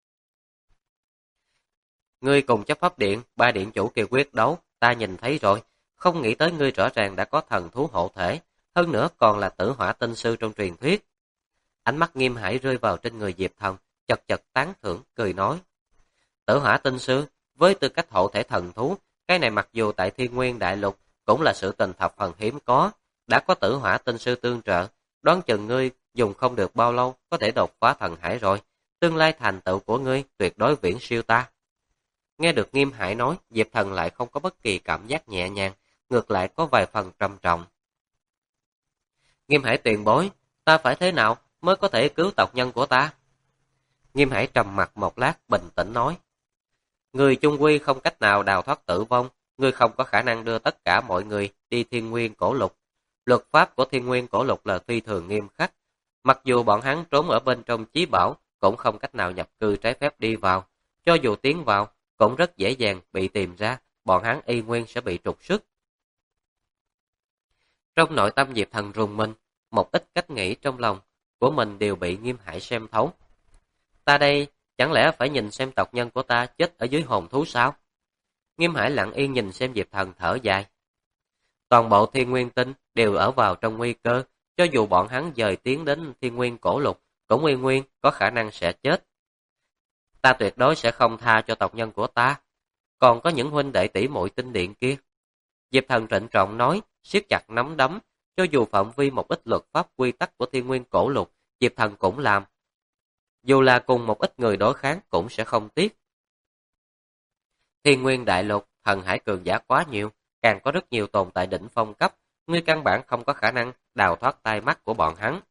Ngươi cùng chấp pháp điện, ba điện chủ kia quyết đấu, ta nhìn thấy rồi, không nghĩ tới ngươi rõ ràng đã có thần thú hộ thể, hơn nữa còn là tử hỏa tinh sư trong truyền thuyết. Ánh mắt Nghiêm Hải rơi vào trên người Diệp Thần, chật chật tán thưởng, cười nói. Tử hỏa tinh sư, với tư cách hộ thể thần thú, cái này mặc dù tại Thiên Nguyên Đại Lục cũng là sự tình thập phần hiếm có, đã có tử hỏa tinh sư tương trợ, đoán chừng ngươi dùng không được bao lâu có thể đột phá thần hải rồi, tương lai thành tựu của ngươi tuyệt đối viễn siêu ta. Nghe được Nghiêm Hải nói, Diệp Thần lại không có bất kỳ cảm giác nhẹ nhàng, ngược lại có vài phần trầm trọng. Nghiêm Hải tiền bối, ta phải thế nào mới có thể cứu tộc nhân của ta? Nghiêm Hải trầm mặt một lát, bình tĩnh nói. Người chung quy không cách nào đào thoát tử vong, ngươi không có khả năng đưa tất cả mọi người đi Thiên Nguyên Cổ Lục. Luật pháp của Thiên Nguyên Cổ Lục là phi thường nghiêm khắc. Mặc dù bọn hắn trốn ở bên trong chí bảo, cũng không cách nào nhập cư trái phép đi vào. Cho dù tiến vào, cũng rất dễ dàng bị tìm ra, bọn hắn y nguyên sẽ bị trục xuất. Trong nội tâm Diệp Thần rùng mình, một ít cách nghĩ trong lòng của mình đều bị Nghiêm Hải xem thấu. Ta đây, chẳng lẽ phải nhìn xem tộc nhân của ta chết ở dưới hồn thú sao? Nghiêm Hải lặng yên nhìn xem Diệp Thần thở dài. Toàn bộ Thiên Nguyên Tinh đều ở vào trong nguy cơ, cho dù bọn hắn dời tiến đến Thiên Nguyên Cổ Lục, cũng uy nguyên có khả năng sẽ chết. Ta tuyệt đối sẽ không tha cho tộc nhân của ta, còn có những huynh đệ tỷ muội tinh điện kia. Diệp Thần trịnh trọng nói, siết chặt nắm đấm, cho dù phạm vi một ít luật pháp quy tắc của Thiên Nguyên Cổ Lục, Diệp Thần cũng làm. Dù là cùng một ít người đối kháng cũng sẽ không tiếc. Thiên Nguyên Đại Lục, thần hải cường giả quá nhiều, càng có rất nhiều tồn tại đỉnh phong cấp, ngươi căn bản không có khả năng đào thoát tai mắt của bọn hắn.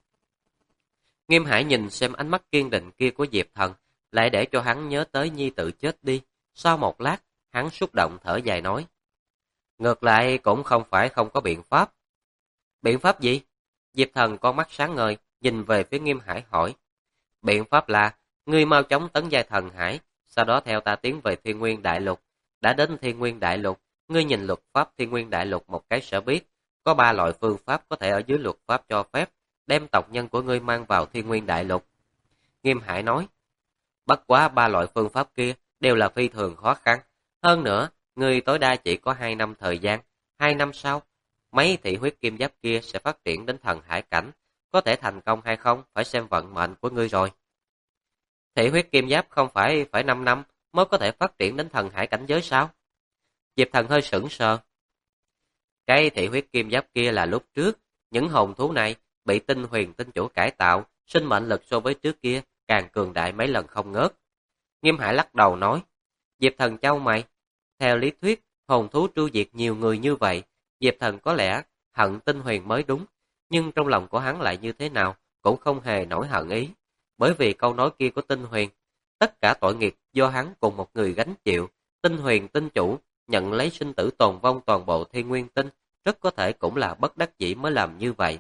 Nghiêm Hải nhìn xem ánh mắt kiên định kia của Diệp Thần, lại để cho hắn nhớ tới nhi tự chết đi. Sau một lát, hắn xúc động thở dài nói. Ngược lại cũng không phải không có biện pháp. Biện pháp gì? Diệp Thần con mắt sáng ngời, nhìn về phía Nghiêm Hải hỏi. Biện pháp là, ngươi mau chóng tấn giai thần hải, sau đó theo ta tiến về Thiên Nguyên Đại Lục. Đã đến Thiên Nguyên Đại Lục, ngươi nhìn luật pháp Thiên Nguyên Đại Lục một cái sẽ biết, có 3 loại phương pháp có thể ở dưới luật pháp cho phép, đem tộc nhân của ngươi mang vào Thiên Nguyên Đại Lục. Nghiêm Hải nói, bất quá 3 loại phương pháp kia đều là phi thường khó khăn. Hơn nữa, ngươi tối đa chỉ có 2 năm thời gian, 2 năm sau, mấy thị huyết kim giáp kia sẽ phát triển đến thần hải cảnh, có thể thành công hay không phải xem vận mệnh của ngươi rồi. Thị huyết kim giáp không phải 5 năm mới có thể phát triển đến thần hải cảnh giới sao? Diệp Thần hơi sững sờ. Cái thị huyết kim giáp kia là lúc trước, những hồn thú này bị tinh huyền tinh chủ cải tạo, sinh mệnh lực so với trước kia càng cường đại mấy lần không ngớt. Nghiêm Hải lắc đầu nói, Diệp Thần chau mày, theo lý thuyết, hồn thú tru diệt nhiều người như vậy, Diệp Thần có lẽ hận tinh huyền mới đúng, nhưng trong lòng của hắn lại như thế nào cũng không hề nổi hận ý, bởi vì câu nói kia của tinh huyền, tất cả tội nghiệp do hắn cùng một người gánh chịu, tinh huyền tinh chủ nhận lấy sinh tử tồn vong toàn bộ Thiên Nguyên Tinh, rất có thể cũng là bất đắc dĩ mới làm như vậy.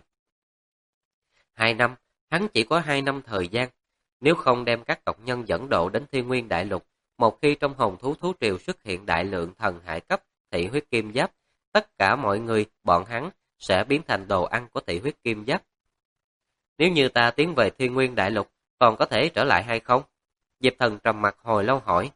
2 năm, hắn chỉ có 2 năm thời gian, nếu không đem các tộc nhân dẫn độ đến Thiên Nguyên Đại Lục, một khi trong hồn thú thú triều xuất hiện đại lượng thần hải cấp thị huyết kim giáp, tất cả mọi người, bọn hắn sẽ biến thành đồ ăn của thị huyết kim giáp. Nếu như ta tiến về Thiên Nguyên Đại Lục, còn có thể trở lại hay không? Diệp Thần trầm mặt hồi lâu hỏi.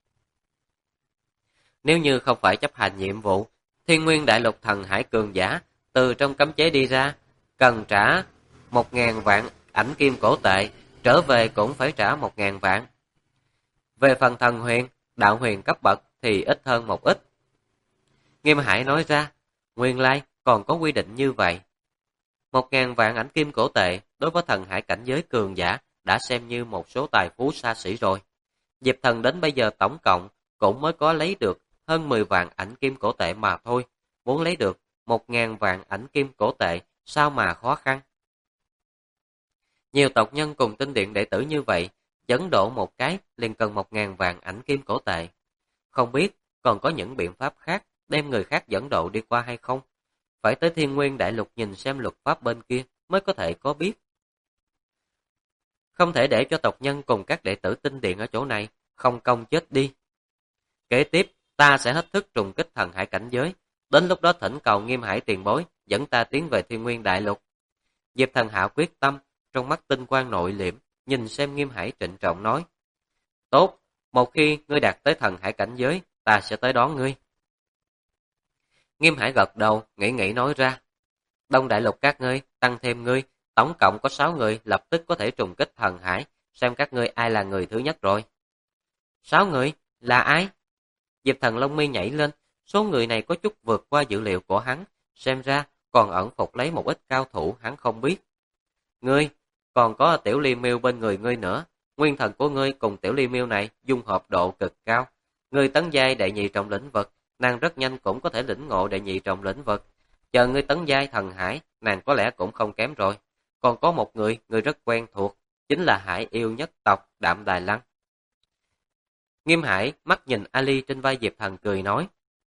Nếu như không phải chấp hành nhiệm vụ, Thiên Nguyên Đại Lục thần hải cường giả từ trong cấm chế đi ra, cần trả 1.000 vạn ảnh kim cổ tệ, trở về cũng phải trả 1.000 vạn. Về phần thần huyền, đạo huyền cấp bậc thì ít hơn một ít. Nghiêm Hải nói ra, nguyên lai còn có quy định như vậy. 1.000 vạn ảnh kim cổ tệ đối với thần hải cảnh giới cường giả đã xem như một số tài phú xa xỉ rồi. Diệp Thần đến bây giờ tổng cộng cũng mới có lấy được hơn 10 vạn ảnh kim cổ tệ mà thôi. Muốn lấy được 1.000 vạn ảnh kim cổ tệ sao mà khó khăn. Nhiều tộc nhân cùng tinh điện đệ tử như vậy, dẫn độ một cái liền cần 1.000 vạn ảnh kim cổ tệ. Không biết còn có những biện pháp khác đem người khác dẫn độ đi qua hay không? Phải tới Thiên Nguyên Đại Lục nhìn xem luật pháp bên kia mới có thể có biết. Không thể để cho tộc nhân cùng các đệ tử tinh điện ở chỗ này không công chết đi. Kế tiếp, ta sẽ hết thức trùng kích thần hải cảnh giới, đến lúc đó thỉnh cầu Nghiêm Hải tiền bối, dẫn ta tiến về Thiên Nguyên Đại Lục. Diệp Thần hạ quyết tâm, trong mắt tinh quang nội liễm, nhìn xem Nghiêm Hải trịnh trọng nói. Tốt, một khi ngươi đạt tới thần hải cảnh giới, ta sẽ tới đón ngươi. Nghiêm Hải gật đầu, nghĩ nói ra. Đông Đại Lục các ngươi, tăng thêm ngươi, tổng cộng có 6 người lập tức có thể trùng kích thần hải, xem các ngươi ai là người thứ nhất rồi. 6 người? Là ai? Diệp Thần lông mi nhảy lên, số người này có chút vượt qua dữ liệu của hắn, xem ra còn ẩn phục lấy một ít cao thủ hắn không biết. Ngươi, còn có Tiểu Ly Miêu bên người ngươi nữa, nguyên thần của ngươi cùng Tiểu Ly Miêu này dung hợp độ cực cao. Ngươi tấn giai đệ nhị trọng lĩnh vực, nàng rất nhanh cũng có thể lĩnh ngộ đệ nhị trọng lĩnh vực. Chờ ngươi tấn giai thần hải, nàng có lẽ cũng không kém rồi. Còn có một người, ngươi rất quen thuộc, chính là hải yêu nhất tộc Đạm Đài Lăng. Nghiêm Hải mắt nhìn Ali trên vai Diệp Thần cười nói.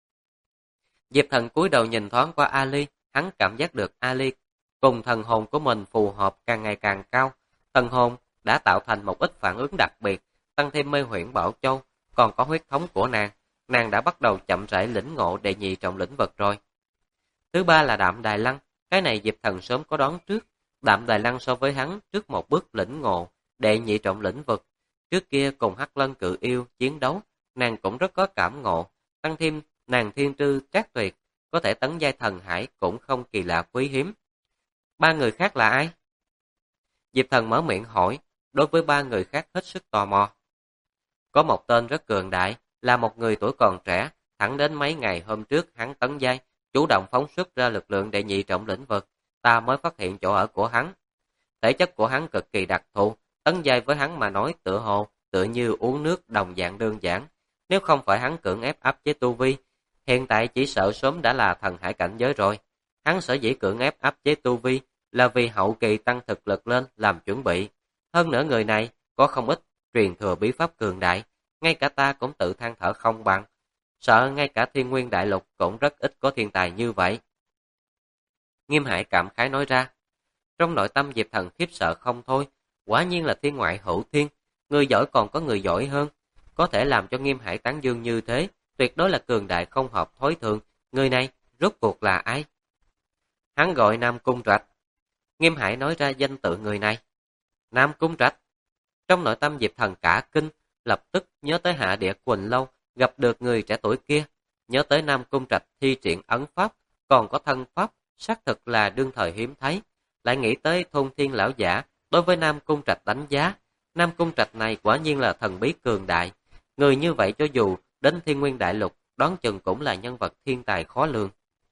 Diệp Thần cúi đầu nhìn thoáng qua Ali, hắn cảm giác được Ali cùng thần hồn của mình phù hợp càng ngày càng cao. Thần hồn đã tạo thành một ít phản ứng đặc biệt, tăng thêm mê huyễn bảo châu, còn có huyết thống của nàng đã bắt đầu chậm rãi lĩnh ngộ đệ nhị trọng lĩnh vực rồi. Thứ ba là Đạm Đài Lăng, cái này Diệp Thần sớm có đoán trước. Đạm Đài Lăng so với hắn trước một bước lĩnh ngộ đệ nhị trọng lĩnh vực. Trước kia cùng Hắc Lân Cự Yêu chiến đấu, nàng cũng rất có cảm ngộ, tăng thêm nàng thiên trư trác tuyệt, có thể tấn giai thần hải cũng không kỳ lạ quý hiếm. 3 người khác là ai? Diệp Thần mở miệng hỏi, đối với 3 người khác hết sức tò mò. Có một tên rất cường đại, là một người tuổi còn trẻ, thẳng đến mấy ngày hôm trước hắn tấn giai, chủ động phóng xuất ra lực lượng đệ nhị trọng lĩnh vực, ta mới phát hiện chỗ ở của hắn. Thể chất của hắn cực kỳ đặc thù, tấn giai với hắn mà nói tựa như uống nước đồng dạng đơn giản. Nếu không phải hắn cưỡng áp chế tu vi, hiện tại chỉ sợ sớm đã là thần hải cảnh giới rồi. Hắn sở dĩ cưỡng áp chế tu vi là vì hậu kỳ tăng thực lực lên làm chuẩn bị. Hơn nữa người này có không ít truyền thừa bí pháp cường đại, ngay cả ta cũng tự than thở không bằng. Sợ ngay cả Thiên Nguyên Đại Lục cũng rất ít có thiên tài như vậy. Nghiêm Hải cảm khái nói ra. Trong nội tâm Diệp Thần khiếp sợ không thôi, quả nhiên là thiên ngoại hữu thiên, người giỏi còn có người giỏi hơn. Có thể làm cho Nghiêm Hải tán dương như thế, tuyệt đối là cường đại không hợp thói thường. Người này rốt cuộc là ai? Hắn gọi Nam Cung Trạch. Nghiêm Hải nói ra danh tự người này. Nam Cung Trạch. Trong nội tâm Diệp Thần cả kinh, lập tức nhớ tới Hạ Địa Quỳnh Lâu, gặp được người trẻ tuổi kia, nhớ tới Nam Cung Trạch thi triển ấn pháp, còn có thân pháp, xác thực là đương thời hiếm thấy. Lại nghĩ tới Thôn Thiên lão giả, đối với Nam Cung Trạch đánh giá, Nam Cung Trạch này quả nhiên là thần bí cường đại. Người như vậy cho dù đến Thiên Nguyên Đại Lục, đoán chừng cũng là nhân vật thiên tài khó lường.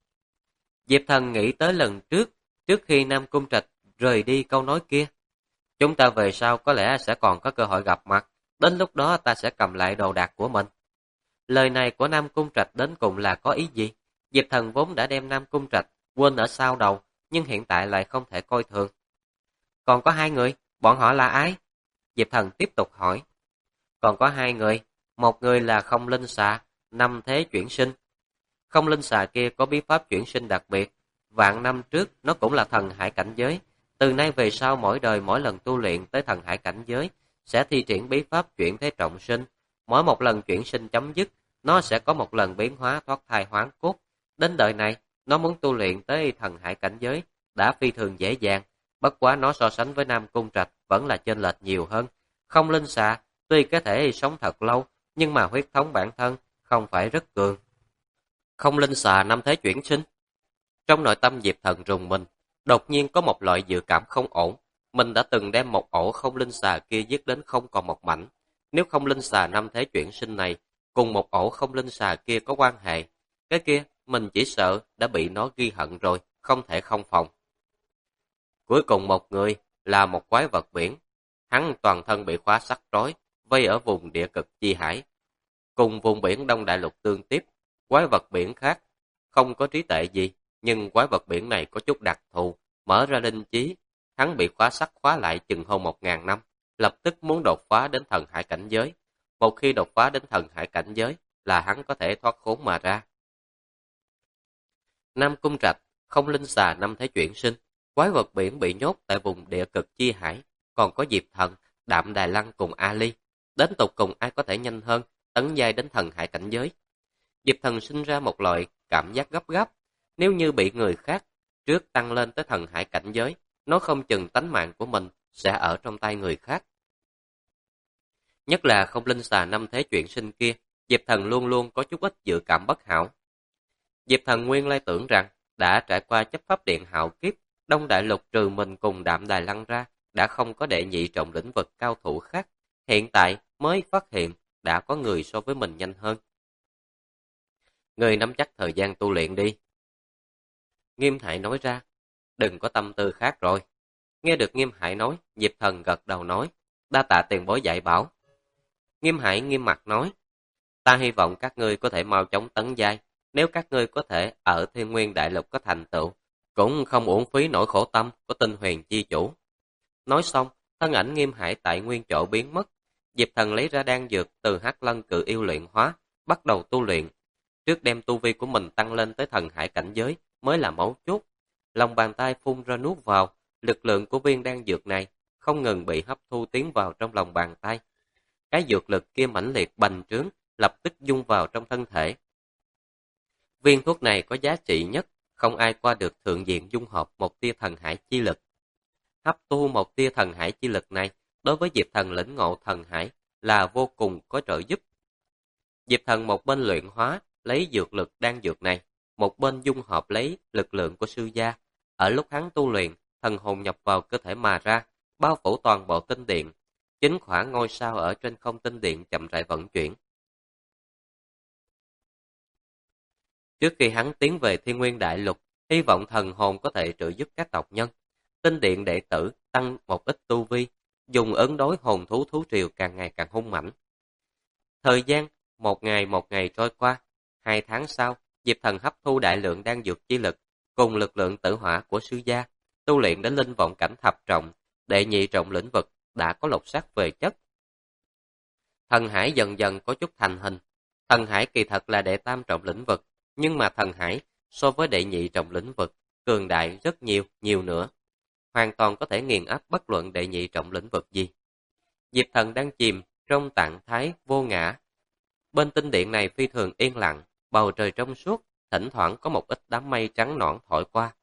Diệp Thần nghĩ tới lần trước khi Nam Cung Trạch rời đi câu nói kia. Chúng ta về sau có lẽ sẽ còn có cơ hội gặp mặt, đến lúc đó ta sẽ cầm lại đồ đạc của mình. Lời này của Nam Cung Trạch đến cùng là có ý gì? Diệp Thần vốn đã đem Nam Cung Trạch quên ở sau đầu, nhưng hiện tại lại không thể coi thường. Còn có 2 người, bọn họ là ai? Diệp Thần tiếp tục hỏi. Còn có 2 người, một người là Không Linh Xà, năm thế chuyển sinh. Không Linh Xà kia có bí pháp chuyển sinh đặc biệt, vạn năm trước nó cũng là thần hải cảnh giới. Từ nay về sau mỗi đời mỗi lần tu luyện tới thần hải cảnh giới, sẽ thi triển bí pháp chuyển thế trọng sinh. Mỗi một lần chuyển sinh chấm dứt, nó sẽ có một lần biến hóa thoát thai hoán cốt. Đến đời này, nó muốn tu luyện tới thần hải cảnh giới, đã phi thường dễ dàng. Bất quá nó so sánh với Nam Cung Trạch vẫn là chênh lệch nhiều hơn. Không Linh Xà tuy có thể sống thật lâu, nhưng mà huyết thống bản thân không phải rất cường. Không Linh Xà năm thế chuyển sinh. Trong nội tâm Diệp Thần rùng mình, đột nhiên có một loại dự cảm không ổn. Mình đã từng đem một ổ Không Linh Xà kia giết đến không còn một mảnh. Nếu Không Linh Xà năm thế chuyển sinh này cùng một ổ Không Linh Xà kia có quan hệ, cái kia mình chỉ sợ đã bị nó ghi hận rồi, không thể không phòng. Cuối cùng một người là một quái vật biển. Hắn toàn thân bị khóa sắt trói, vây ở vùng địa cực chi hải. Cùng vùng biển Đông Đại Lục tương tiếp, quái vật biển khác không có trí tuệ gì, nhưng quái vật biển này có chút đặc thù, mở ra linh trí. Hắn bị khóa sắt khóa lại chừng hơn 1000 năm, lập tức muốn đột phá đến thần hải cảnh giới. Một khi đột phá đến thần hải cảnh giới là hắn có thể thoát khốn mà ra. Nam Cung Trạch, Không Linh Xà năm thế chuyển sinh, quái vật biển bị nhốt tại vùng địa cực chi hải, còn có Diệp Thần, Đạm Đài Lăng cùng Ali. Đến tột cùng ai có thể nhanh hơn, tấn giai đến thần hải cảnh giới. Diệp Thần sinh ra một loại cảm giác gấp gáp. Nếu như bị người khác trước tăng lên tới thần hải cảnh giới, nó không chừng tánh mạng của mình sẽ ở trong tay người khác. Nhất là không linh xà năm thế chuyển sinh kia, Diệp Thần luôn luôn có chút ít dự cảm bất hảo. Diệp Thần nguyên lai tưởng rằng đã trải qua chấp pháp điện hạo kiếp, Đông Đại Lục trừ mình cùng Đạm Đài Lăng ra, đã không có đệ nhị trọng lĩnh vực cao thủ khác. Hiện tại mới phát hiện đã có người so với mình nhanh hơn. Người nắm chắc thời gian tu luyện đi. Nghiêm Hải nói ra, đừng có tâm tư khác rồi. Nghe được Nghiêm Hải nói, Diệp Thần gật đầu nói, đa tạ tiền bối dạy bảo. Nghiêm Hải nghiêm mặt nói, ta hy vọng các ngươi có thể mau chóng tấn giai, nếu các ngươi có thể ở Thiên Nguyên Đại Lục có thành tựu, cũng không uổng phí nỗi khổ tâm của Tinh Huyền chi chủ. Nói xong, thân ảnh Nghiêm Hải tại nguyên chỗ biến mất. Diệp Thần lấy ra đan dược từ Hắc Lân Cự Yêu luyện hóa, bắt đầu tu luyện. Trước đem tu vi của mình tăng lên tới thần hải cảnh giới mới là mấu chốt. Lòng bàn tay phun ra nuốt vào, lực lượng của viên đan dược này không ngừng bị hấp thu tiến vào trong lòng bàn tay. Cái dược lực kia mãnh liệt bành trướng, lập tức dung vào trong thân thể. Viên thuốc này có giá trị nhất, không ai qua được thượng diện dung hợp một tia thần hải chi lực. Hấp thu một tia thần hải chi lực này, đối với Diệp Thần lĩnh ngộ thần hải là vô cùng có trợ giúp. Diệp Thần một bên luyện hóa, lấy dược lực đan dược này, một bên dung hợp lấy lực lượng của sư gia. Ở lúc hắn tu luyện, thần hồn nhập vào cơ thể mà ra, bao phủ toàn bộ tinh điện. Chính khoảng ngôi sao ở trên không tinh điện chậm rãi vận chuyển. Trước khi hắn tiến về Thiên Nguyên Đại Lục, hy vọng thần hồn có thể trợ giúp các tộc nhân. Tinh điện đệ tử tăng một ít tu vi, dùng ứng đối hồn thú thú triều càng ngày càng hung mãnh. Thời gian một ngày trôi qua, 2 tháng sau, Diệp Thần hấp thu đại lượng đan dược chi lực, cùng lực lượng tử hỏa của sư gia, tu luyện đến linh vọng cảnh thập trọng, đệ nhị trọng lĩnh vực đã có lột xác về chất. Thần hải dần dần có chút thành hình. Thần hải kỳ thật là đệ tam trọng lĩnh vực, nhưng mà thần hải so với đệ nhị trọng lĩnh vực cường đại rất nhiều nữa, hoàn toàn có thể nghiền áp bất luận đệ nhị trọng lĩnh vực gì. Diệp Thần đang chìm trong trạng thái vô ngã. Bên tinh điện này phi thường yên lặng, bầu trời trong suốt, thỉnh thoảng có một ít đám mây trắng nõn thổi qua.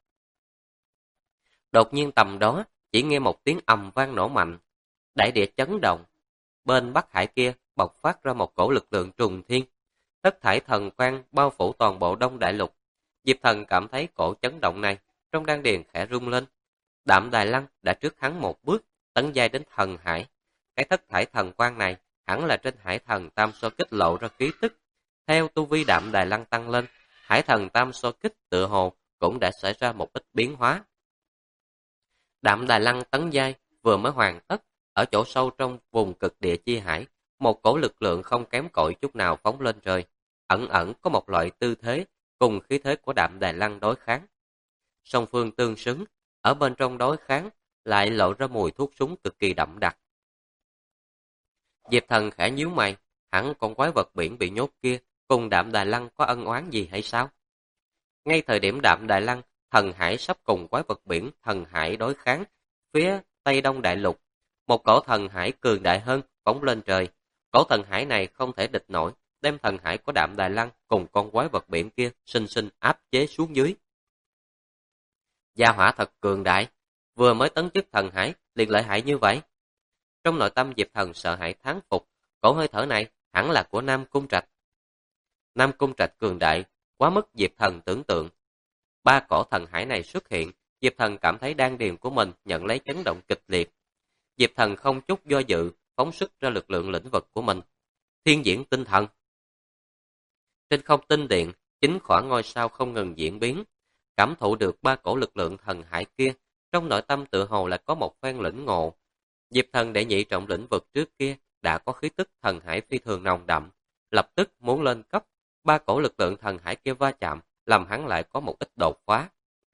Đột nhiên tầm đó, chỉ nghe một tiếng ầm vang nổ mạnh, đại địa chấn động. Bên Bắc Hải kia bộc phát ra một cổ lực lượng trùng thiên, thất thải thần quang bao phủ toàn bộ Đông Đại Lục. Diệp Thần cảm thấy cổ chấn động này, trong đan điền khẽ rung lên. Đạm Đài Lăng đã trước hắn một bước, tấn giai đến thần hải. Cái thất thải thần quang này hẳn là trên hải thần tam so kích lộ ra khí tức. Theo tu vi Đạm Đài Lăng tăng lên, hải thần tam so kích tựa hồ cũng đã xảy ra một ít biến hóa. Đạm Đài Lăng tấn giai vừa mới hoàn tất, ở chỗ sâu trong vùng cực địa chi hải, một cổ lực lượng không kém cỏi chút nào phóng lên trời, ẩn ẩn có một loại tư thế cùng khí thế của Đạm Đài Lăng đối kháng. Song phương tương xứng, ở bên trong đối kháng lại lộ ra mùi thuốc súng cực kỳ đậm đặc. Diệp Thần khẽ nhíu mày, hẳn con quái vật biển bị nhốt kia cùng Đạm Đài Lăng có ân oán gì hay sao? Ngay thời điểm Đạm Đài Lăng, thần hải sắp cùng quái vật biển thần hải đối kháng, phía Tây Đông Đại Lục, một cổ thần hải cường đại hơn phóng lên trời. Cổ thần hải này không thể địch nổi, đem thần hải của Đạm Đài Lăng cùng con quái vật biển kia sinh sinh áp chế xuống dưới. Gia hỏa thật cường đại, vừa mới tấn chức thần hải liền lợi hại như vậy. Trong nội tâm Diệp Thần sợ hãi thán phục, cổ hơi thở này hẳn là của Nam Cung Trạch. Nam Cung Trạch cường đại, quá mức Diệp Thần tưởng tượng. 3 cổ thần hải này xuất hiện, Diệp Thần cảm thấy đan điền của mình nhận lấy chấn động kịch liệt. Diệp Thần không chút do dự, phóng xuất ra lực lượng lĩnh vực của mình. Thiên diễn tinh thần. Trên không tinh điện, chính khoảng ngôi sao không ngừng diễn biến. Cảm thụ được 3 cổ lực lượng thần hải kia, trong nội tâm tự hồ lại có một phen lĩnh ngộ. Diệp Thần đệ nhị trọng lĩnh vực trước kia đã có khí tức thần hải phi thường nồng đậm, lập tức muốn lên cấp. 3 cổ lực lượng thần hải kia va chạm, làm hắn lại có một ít đột phá.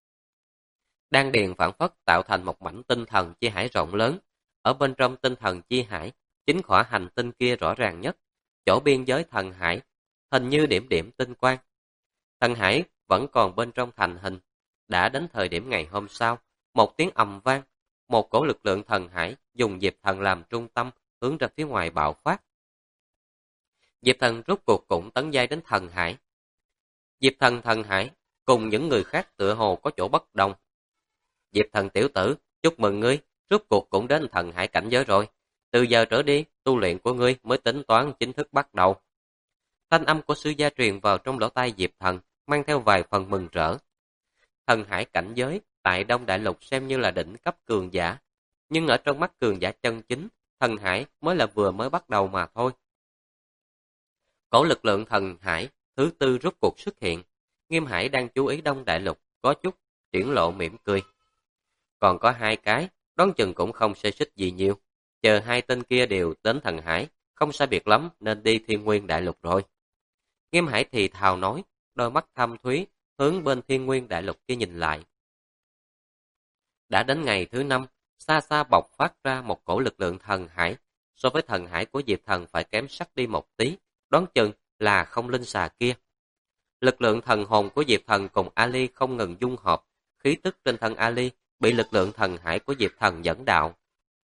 Đan điền phản phất tạo thành một mảnh tinh thần chi hải rộng lớn. Ở bên trong tinh thần chi hải, chính khỏa hành tinh kia rõ ràng nhất, chỗ biên giới thần hải, hình như điểm điểm tinh quang. Thần hải vẫn còn bên trong thành hình. Đã đến thời điểm ngày hôm sau, một tiếng ầm vang, một cổ lực lượng thần hải dùng Diệp Thần làm trung tâm, hướng ra phía ngoài bạo phát. Diệp Thần rốt cuộc cũng tấn giai đến thần hải. Diệp Thần thần hải cùng những người khác tựa hồ có chỗ bất đồng. Diệp Thần tiểu tử, chúc mừng ngươi, rốt cuộc cũng đến thần hải cảnh giới rồi. Từ giờ trở đi, tu luyện của ngươi mới tính toán chính thức bắt đầu. Thanh âm của sư gia truyền vào trong lỗ tai Diệp Thần, mang theo vài phần mừng rỡ. Thần hải cảnh giới tại Đông Đại Lục xem như là đỉnh cấp cường giả, nhưng ở trong mắt cường giả chân chính, thần hải mới là vừa mới bắt đầu mà thôi. Cổ lực lượng thần hải thứ tư rốt cuộc xuất hiện. Nghiêm Hải đang chú ý Đông Đại Lục, có chút triển lộ mỉm cười. Còn có 2 cái, đoán chừng cũng không xê xích gì nhiều. Chờ 2 tên kia đều đến thần hải, không sai biệt lắm nên đi Thiên Nguyên Đại Lục rồi. Nghiêm Hải thì thào nói, đôi mắt thâm thúy hướng bên Thiên Nguyên Đại Lục kia nhìn lại. Đã đến ngày thứ 5, xa xa bộc phát ra một cổ lực lượng thần hải, so với thần hải của Diệp Thần phải kém sắc đi một tí, đoán chừng là không linh xà kia. Lực lượng thần hồn của Diệp Thần cùng Ali không ngừng dung hợp, khí tức trên thân Ali bị lực lượng thần hải của Diệp Thần dẫn đạo.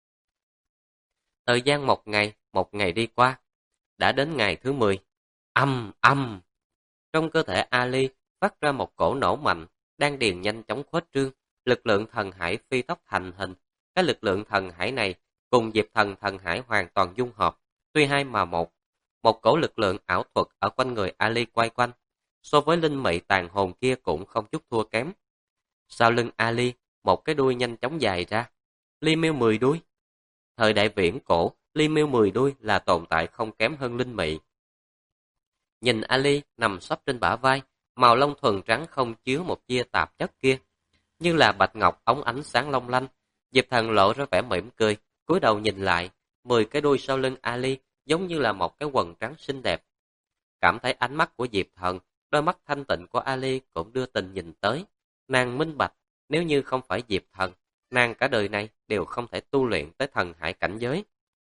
Thời gian một ngày đi qua, đã đến ngày thứ 10. Âm âm. Trong cơ thể Ali phát ra một cổ nổ mạnh, đan điền nhanh chóng khuếch trương, lực lượng thần hải phi tốc thành hình. Cái lực lượng thần hải này cùng Diệp Thần thần hải hoàn toàn dung hợp, tuy hai mà một. Một cổ lực lượng ảo thuật ở quanh người Ali quay quanh, so với linh mị tàn hồn kia cũng không chút thua kém. Sau lưng Ali, một cái đuôi nhanh chóng dài ra. Ly miêu 10 đuôi. Thời đại viễn cổ, Ly miêu 10 đuôi là tồn tại không kém hơn linh mị. Nhìn Ali nằm sấp trên bả vai, màu lông thuần trắng không chứa một tia tạp chất kia, như là bạch ngọc óng ánh sáng long lanh. Diệp Thần lộ ra vẻ mỉm cười, cúi đầu nhìn lại, 10 cái đuôi sau lưng Ali giống như là một cái quần trắng xinh đẹp. Cảm thấy ánh mắt của Diệp Thần, đôi mắt thanh tịnh của Ali cũng đưa tình nhìn tới. Nàng minh bạch, nếu như không phải Diệp Thần, nàng cả đời này đều không thể tu luyện tới thần hải cảnh giới.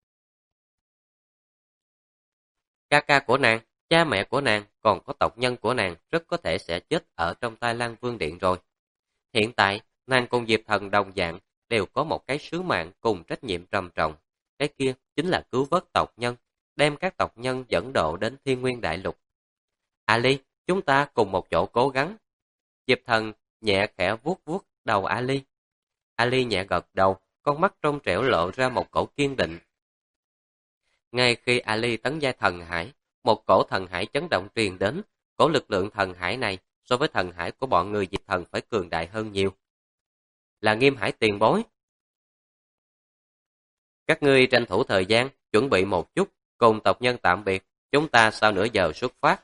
Ca ca của nàng, cha mẹ của nàng, còn có tộc nhân của nàng rất có thể sẽ chết ở trong tay Lan Vương Điện rồi. Hiện tại, nàng cùng Diệp Thần đồng dạng đều có một cái sứ mạng cùng trách nhiệm trầm trọng. Cái kia chính là cứu vớt tộc nhân, đem các tộc nhân dẫn độ đến Thiên Nguyên Đại Lục. Ali, chúng ta cùng một chỗ cố gắng. Diệp Thần nhẹ khẽ vuốt vuốt đầu Ali. Ali nhẹ gật đầu, con mắt trong trẻo lộ ra một cổ kiên định. Ngay khi Ali tấn giai thần hải, một cổ thần hải chấn động truyền đến, cổ lực lượng thần hải này so với thần hải của bọn người Diệp Thần phải cường đại hơn nhiều. Là Nghiêm Hải tiền bối. Các ngươi tranh thủ thời gian, chuẩn bị một chút, cùng tộc nhân tạm biệt, chúng ta sau nửa giờ xuất phát.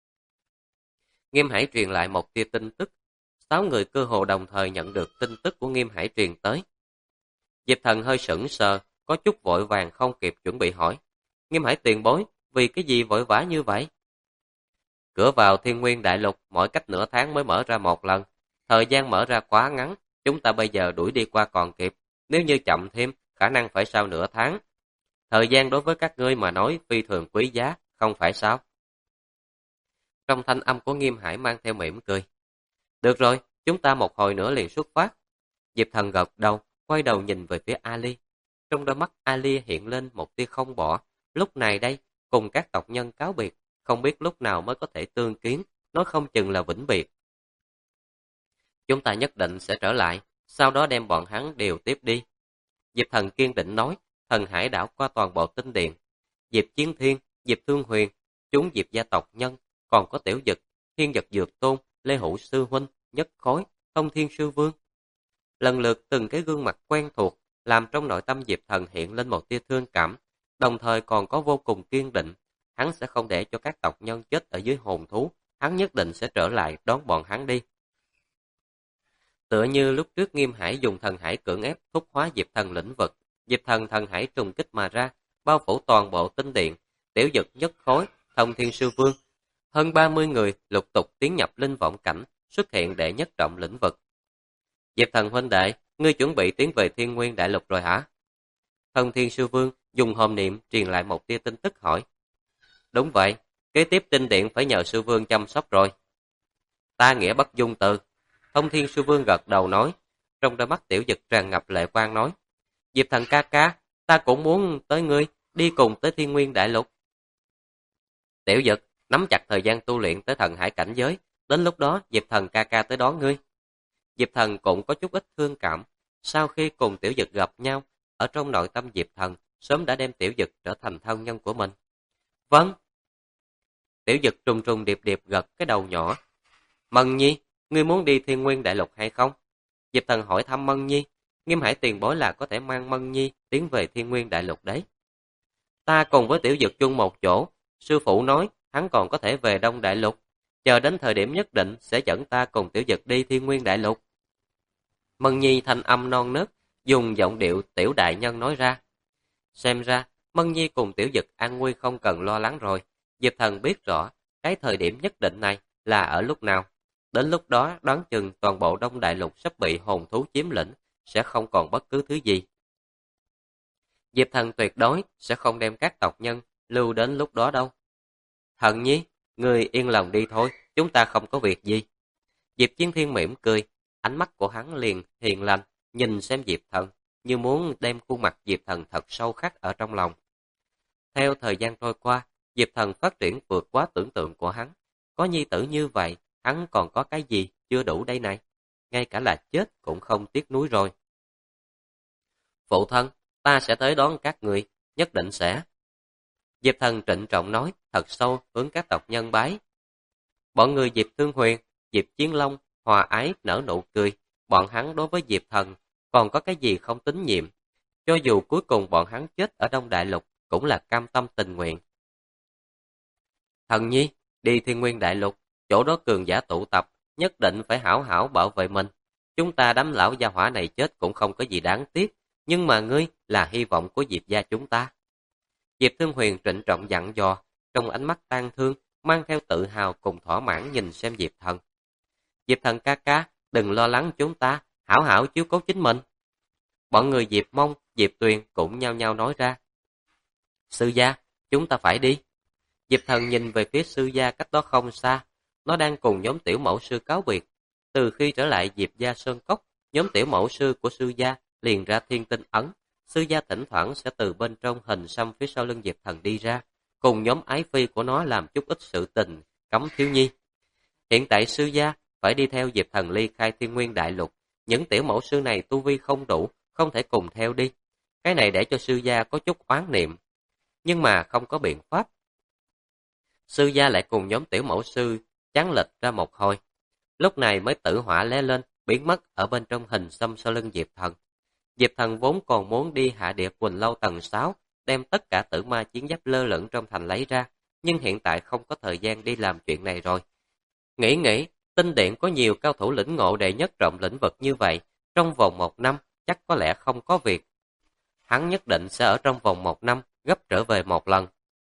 Nghiêm Hải truyền lại một tia tin tức, 6 người cơ hồ đồng thời nhận được tin tức của Nghiêm Hải truyền tới. Diệp Thần hơi sững sờ, có chút vội vàng không kịp chuẩn bị hỏi. Nghiêm Hải tiền bối, vì cái gì vội vã như vậy? Cửa vào Thiên Nguyên Đại Lục mỗi cách nửa tháng mới mở ra một lần. Thời gian mở ra quá ngắn, chúng ta bây giờ đuổi đi qua còn kịp. Nếu như chậm thêm, khả năng phải sau nửa tháng. Thời gian đối với các ngươi mà nói phi thường quý giá, không phải sao? Trong thanh âm của Nghiêm Hải mang theo mỉm cười. Được rồi, chúng ta một hồi nữa liền xuất phát. Diệp Thần gật đầu, quay đầu nhìn về phía Ali. Trong đôi mắt Ali hiện lên một tia không bỏ. Lúc này đây, cùng các tộc nhân cáo biệt, không biết lúc nào mới có thể tương kiến, nói không chừng là vĩnh biệt. Chúng ta nhất định sẽ trở lại, sau đó đem bọn hắn đều tiếp đi. Diệp Thần kiên định nói, thần hải đảo qua toàn bộ tinh điện. Diệp Chiến Thiên, Diệp Thương Huyền, chúng Diệp gia tộc nhân, còn có Tiểu Dực, Thiên Dật Dược Tôn, Lê Hữu Sư Huynh, Nhất Khối, Thông Thiên Sư Vương. Lần lượt từng cái gương mặt quen thuộc, làm trong nội tâm Diệp Thần hiện lên một tia thương cảm, đồng thời còn có vô cùng kiên định. Hắn sẽ không để cho các tộc nhân chết ở dưới hồn thú, hắn nhất định sẽ trở lại đón bọn hắn đi. Tựa như lúc trước Nghiêm Hải dùng thần hải cưỡng ép thúc hóa Diệp Thần lĩnh vực, Diệp Thần thần hải trùng kích mà ra, bao phủ toàn bộ tinh điện, Tiểu Dực, Nhất Khối, Thông Thiên Sư Vương. Hơn 30 người lục tục tiến nhập linh vọng cảnh, xuất hiện để nhất trọng lĩnh vực. Diệp Thần huynh đệ, ngươi chuẩn bị tiến về Thiên Nguyên Đại Lục rồi hả? Thông Thiên Sư Vương dùng hồn niệm truyền lại một tia tin tức hỏi. Đúng vậy, kế tiếp tinh điện phải nhờ Sư Vương chăm sóc rồi. Ta nghĩa bất dung từ. Thông Thiên Sư Vương gật đầu nói, trong đôi mắt Tiểu Dực tràn ngập lệ quang nói. Diệp Thần ca ca, ta cũng muốn tới ngươi, đi cùng tới Thiên Nguyên Đại Lục. Tiểu Dực, nắm chặt thời gian tu luyện tới thần hải cảnh giới, đến lúc đó Diệp Thần ca ca tới đón ngươi. Diệp Thần cũng có chút ít thương cảm, sau khi cùng Tiểu Dực gặp nhau, ở trong nội tâm Diệp Thần sớm đã đem Tiểu Dực trở thành thân nhân của mình. Vâng. Tiểu Dực trùng trùng điệp điệp gật cái đầu nhỏ. Mân Nhi, ngươi muốn đi Thiên Nguyên Đại Lục hay không? Diệp Thần hỏi thăm Mân Nhi, Nghiêm Hải tiền bối là có thể mang Mân Nhi tiến về Thiên Nguyên Đại Lục đấy. Ta cùng với Tiểu Dực chung một chỗ, sư phụ nói hắn còn có thể về Đông Đại Lục, chờ đến thời điểm nhất định sẽ dẫn ta cùng Tiểu Dực đi Thiên Nguyên Đại Lục. Mân Nhi thanh âm non nớt, dùng giọng điệu tiểu đại nhân nói ra. Xem ra, Mân Nhi cùng Tiểu Dực an nguy không cần lo lắng rồi. Diệp Thần biết rõ, cái thời điểm nhất định này là ở lúc nào. Đến lúc đó đoán chừng toàn bộ Đông Đại Lục sắp bị hồn thú chiếm lĩnh, sẽ không còn bất cứ thứ gì. Diệp Thần tuyệt đối sẽ không đem các tộc nhân lưu đến lúc đó đâu. Thần Nhi, người yên lòng đi thôi, chúng ta không có việc gì. Diệp Chiến Thiên mỉm cười, ánh mắt của hắn liền hiền lành, nhìn xem Diệp Thần, như muốn đem khuôn mặt Diệp Thần thật sâu khắc ở trong lòng. Theo thời gian trôi qua, Diệp Thần phát triển vượt quá tưởng tượng của hắn. Có nhi tử như vậy, hắn còn có cái gì chưa đủ đây này? Ngay cả là chết cũng không tiếc nuối rồi. Phụ thân, ta sẽ tới đón các người, nhất định sẽ. Diệp Thần trịnh trọng nói, thật sâu hướng các tộc nhân bái. Bọn người Diệp Thương Huyền, Diệp Chiến Long, hòa ái nở nụ cười. Bọn hắn đối với Diệp Thần còn có cái gì không tín nhiệm. Cho dù cuối cùng bọn hắn chết ở Đông Đại Lục cũng là cam tâm tình nguyện. Thần Nhi, đi Thiên Nguyên Đại Lục, chỗ đó cường giả tụ tập, nhất định phải hảo hảo bảo vệ mình. Chúng ta đám lão gia hỏa này chết cũng không có gì đáng tiếc, nhưng mà ngươi là hy vọng của Diệp gia chúng ta. Diệp Thương Huyền trịnh trọng dặn dò, trong ánh mắt tang thương, mang theo tự hào cùng thỏa mãn nhìn xem Diệp Thần. Diệp Thần ca ca, đừng lo lắng chúng ta, hảo hảo chiếu cố chính mình. Bọn người Diệp Mông, Diệp Tuyền cũng nhao nhao nói ra. Sư gia, chúng ta phải đi. Diệp Thần nhìn về phía sư gia cách đó không xa, nó đang cùng nhóm tiểu mẫu sư cáo biệt. Từ khi trở lại Diệp gia Sơn Cốc, nhóm tiểu mẫu sư của sư gia liền ra thiên tinh ấn. Sư gia thỉnh thoảng sẽ từ bên trong hình xăm phía sau lưng Diệp Thần đi ra, cùng nhóm ái phi của nó làm chút ít sự tình, cấm thiếu nhi. Hiện tại sư gia phải đi theo Diệp Thần ly khai Thiên Nguyên Đại Lục. Những tiểu mẫu sư này tu vi không đủ, không thể cùng theo đi. Cái này để cho sư gia có chút oán niệm. Nhưng mà không có biện pháp. Sư gia lại cùng nhóm tiểu mẫu sư chán lệch ra một hồi. Lúc này mới tử hỏa lóe lên, biến mất ở bên trong hình xăm sau lưng Diệp Thần. Diệp Thần vốn còn muốn đi hạ địa Quỳnh Lâu tầng 6, đem tất cả tử ma chiến giáp lơ lửng trong thành lấy ra, nhưng hiện tại không có thời gian đi làm chuyện này rồi. Nghĩ, tinh điện có nhiều cao thủ lĩnh ngộ đệ nhất trọng lĩnh vực như vậy, trong vòng 1 năm chắc có lẽ không có việc. Hắn nhất định sẽ ở trong vòng 1 năm gấp trở về một lần.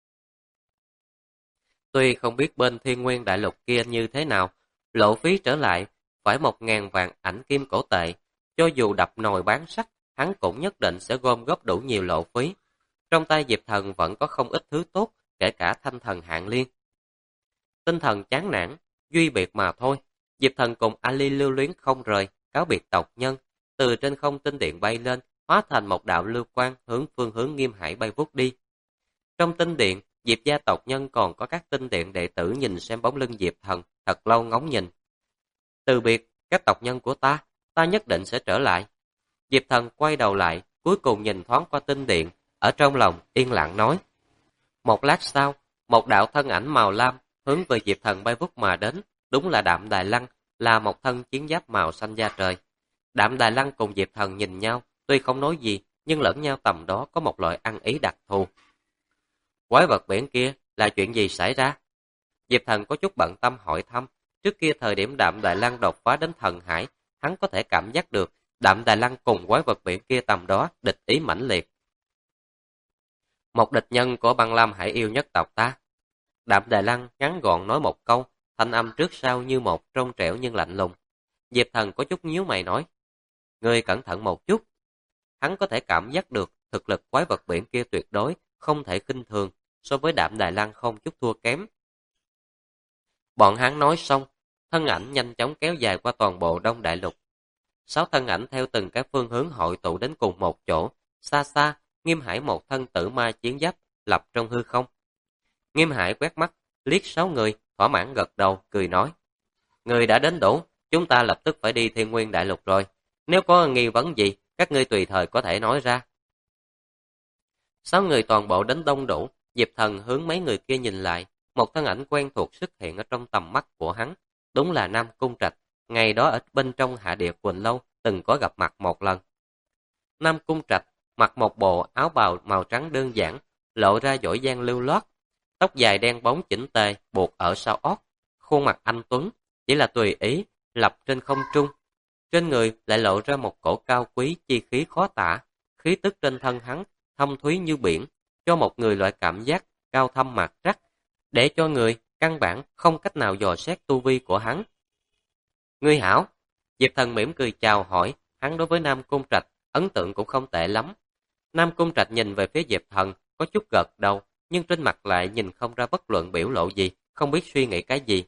Tuy không biết bên Thiên Nguyên Đại Lục kia như thế nào, lộ phí trở lại phải 1.000 vạn ảnh kim cổ tệ, cho dù đập nồi bán sắt, hắn cũng nhất định sẽ gom góp đủ nhiều lộ phí. Trong tay Diệp Thần vẫn có không ít thứ tốt, kể cả thanh thần hạng liên. Tinh thần chán nản, duy biệt mà thôi. Diệp Thần cùng Ali lưu luyến không rời, cáo biệt tộc nhân, từ trên không tinh điện bay lên, hóa thành một đạo lưu quang hướng phương hướng Nghiêm Hải bay vút đi. Trong tinh điện, Diệp gia tộc nhân còn có các tinh điện đệ tử nhìn xem bóng lưng Diệp Thần, thật lâu ngóng nhìn. Từ biệt, các tộc nhân của ta nhất định sẽ trở lại. Diệp Thần quay đầu lại, cuối cùng nhìn thoáng qua tinh điện, ở trong lòng yên lặng nói. Một lát sau, một đạo thân ảnh màu lam hướng về Diệp Thần bay vút mà đến, đúng là Đạm Đài Lăng, là một thân chiến giáp màu xanh da trời. Đạm Đài Lăng cùng Diệp Thần nhìn nhau, tuy không nói gì, nhưng lẫn nhau tầm đó có một loại ăn ý đặc thù. Quái vật biển kia là chuyện gì xảy ra? Diệp Thần có chút bận tâm hỏi thăm. Trước kia thời điểm Đạm Đài Lăng đột phá đến thần hải, hắn có thể cảm giác được Đạm Đài Lăng cùng quái vật biển kia tầm đó địch ý mãnh liệt. Một địch nhân của Băng Lam Hải yêu nhất tộc ta. Đạm Đài Lăng ngắn gọn nói một câu, thanh âm trước sau như một, trong trẻo nhưng lạnh lùng. Diệp Thần có chút nhíu mày nói, ngươi cẩn thận một chút. Hắn có thể cảm giác được thực lực quái vật biển kia tuyệt đối không thể khinh thường, so với Đạm Đài Lăng không chút thua kém. Bọn hắn nói xong, thân ảnh nhanh chóng kéo dài qua toàn bộ Đông Đại Lục. 6 thân ảnh theo từng cái phương hướng hội tụ đến cùng một chỗ, xa xa Nghiêm Hải một thân tử ma chiến giáp lập trong hư không. Nghiêm Hải quét mắt, liếc 6 người, thỏa mãn gật đầu, cười nói. Người đã đến đủ, chúng ta lập tức phải đi Thiên Nguyên Đại Lục rồi. Nếu có nghi vấn gì, các ngươi tùy thời có thể nói ra. 6 người toàn bộ đến đông đủ, Diệp Thần hướng mấy người kia nhìn lại, một thân ảnh quen thuộc xuất hiện ở trong tầm mắt của hắn. Đúng là Nam Cung Trạch, ngày đó ở bên trong Hạ Địa Quỳnh Lâu từng có gặp mặt một lần. Nam Cung Trạch mặc một bộ áo bào màu trắng đơn giản, lộ ra dõi dang lưu loát, tóc dài đen bóng chỉnh tề buộc ở sau ót, khuôn mặt anh tuấn chỉ là tùy ý lập trên không trung, trên người lại lộ ra một cổ cao quý chi khí khó tả, khí tức trên thân hắn thâm thúy như biển, cho một người loại cảm giác cao thâm mạt rắc, để cho người căn bản không cách nào dò xét tu vi của hắn. Ngươi hảo, Diệp Thần mỉm cười chào hỏi, hắn đối với Nam Cung Trạch ấn tượng cũng không tệ lắm. Nam Cung Trạch nhìn về phía Diệp Thần, có chút gật đầu, nhưng trên mặt lại nhìn không ra bất luận biểu lộ gì, không biết suy nghĩ cái gì.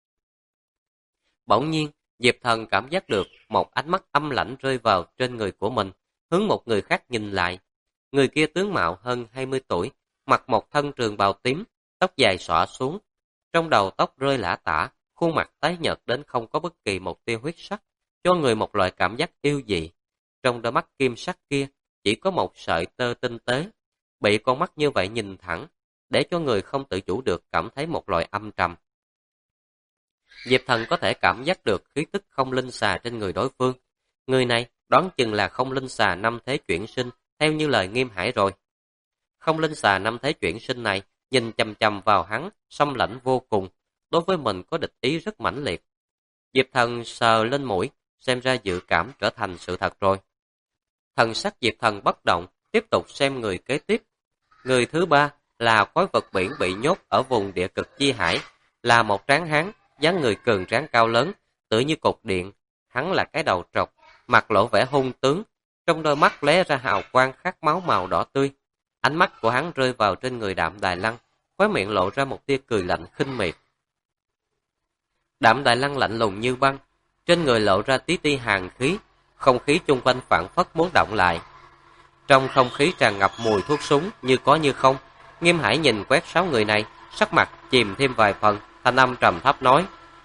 Bỗng nhiên, Diệp Thần cảm giác được một ánh mắt âm lãnh rơi vào trên người của mình, hướng một người khác nhìn lại. Người kia tướng mạo hơn 20 tuổi, mặc một thân trường bào tím, tóc dài xõa xuống, trong đầu tóc rơi lả tả, khuôn mặt tái nhợt đến không có bất kỳ một tia huyết sắc, cho người một loại cảm giác yêu dị. Trong đôi mắt kim sắc kia chỉ có một sợi tơ tinh tế, bị con mắt như vậy nhìn thẳng, để cho người không tự chủ được cảm thấy một loại âm trầm. Diệp Thần có thể cảm giác được khí tức không linh xà trên người đối phương. Người này đoán chừng là không linh xà năm thế chuyển sinh, theo như lời Nghiêm Hải rồi. Không linh xà năm thế chuyển sinh này nhìn chằm chằm vào hắn, xâm lãnh vô cùng, đối với mình có địch ý rất mãnh liệt. Diệp Thần sờ lên mũi, xem ra dự cảm trở thành sự thật rồi. Thần sắc Diệp Thần bất động, tiếp tục xem người kế tiếp. Người thứ ba là quái vật biển bị nhốt ở vùng địa cực chi hải, là một tráng hán, dáng người cường tráng cao lớn, tựa như cột điện. Hắn là cái đầu trọc, mặt lộ vẻ hung tướng, trong đôi mắt lóe ra hào quang khát máu màu đỏ tươi. Ánh mắt của hắn rơi vào trên người Đạm Đài Lăng, khóe miệng lộ ra một tia cười lạnh khinh miệt. Đạm Đài Lăng lạnh lùng như băng, trên người lộ ra tí ti hàn khí, không khí chung quanh phảng phất muốn động lại. Trong không khí tràn ngập mùi thuốc súng như có như không. Nghiêm Hải nhìn quét 6 người này, sắc mặt chìm thêm vài phần, thanh âm trầm thấp nói: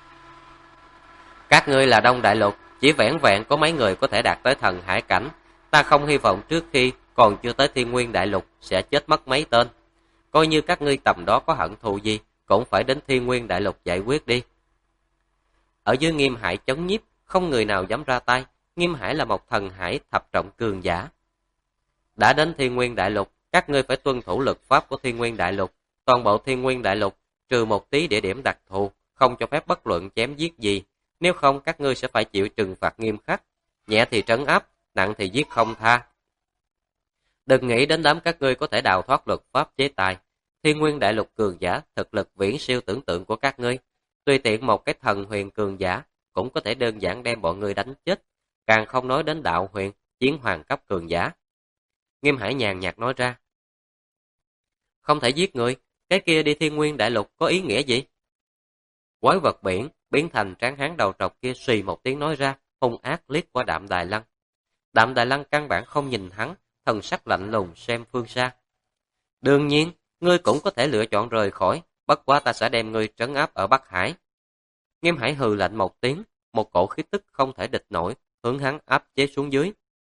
Các ngươi là Đông Đại Lục, chỉ vẻn vẹn có mấy người có thể đạt tới thần hải cảnh. Ta không hy vọng trước khi còn chưa tới Thiên Nguyên Đại Lục sẽ chết mất mấy tên. Coi như các ngươi tầm đó có hận thù gì, cũng phải đến Thiên Nguyên Đại Lục giải quyết đi. Ở dưới Nghiêm Hải chấn nhiếp, không người nào dám ra tay. Nghiêm Hải là một thần hải thập trọng cường giả. Đã đến Thiên Nguyên Đại Lục, các ngươi phải tuân thủ luật pháp của Thiên Nguyên Đại Lục. Toàn bộ Thiên Nguyên Đại Lục, trừ một tí địa điểm đặc thù, không cho phép bất luận chém giết gì. Nếu không, các ngươi sẽ phải chịu trừng phạt nghiêm khắc. Nhẹ thì trấn áp, nặng thì giết không tha. Đừng nghĩ đến đám các ngươi có thể đào thoát luật pháp chế tài. Thiên Nguyên Đại Lục cường giả, thực lực viễn siêu tưởng tượng của các ngươi. Tùy tiện một cái thần huyền cường giả, cũng có thể đơn giản đem bọn ngươi đánh chết. Càng không nói đến đạo huyền, chiến hoàng cấp cường giả. Nghiêm Hải nhàn nhạt nói ra: Không thể giết người, cái kia đi Thiên Nguyên Đại Lục có ý nghĩa gì? Quái vật biển biến thành tráng hán đầu trọc kia xì một tiếng nói ra, hung ác liếc qua Đạm Đài Lăng. Đạm Đài Lăng căn bản không nhìn hắn, thần sắc lạnh lùng xem phương xa. Đương nhiên, ngươi cũng có thể lựa chọn rời khỏi, bất quá ta sẽ đem ngươi trấn áp ở Bắc Hải. Nghiêm Hải hừ lạnh một tiếng, một cổ khí tức không thể địch nổi, hướng hắn áp chế xuống dưới.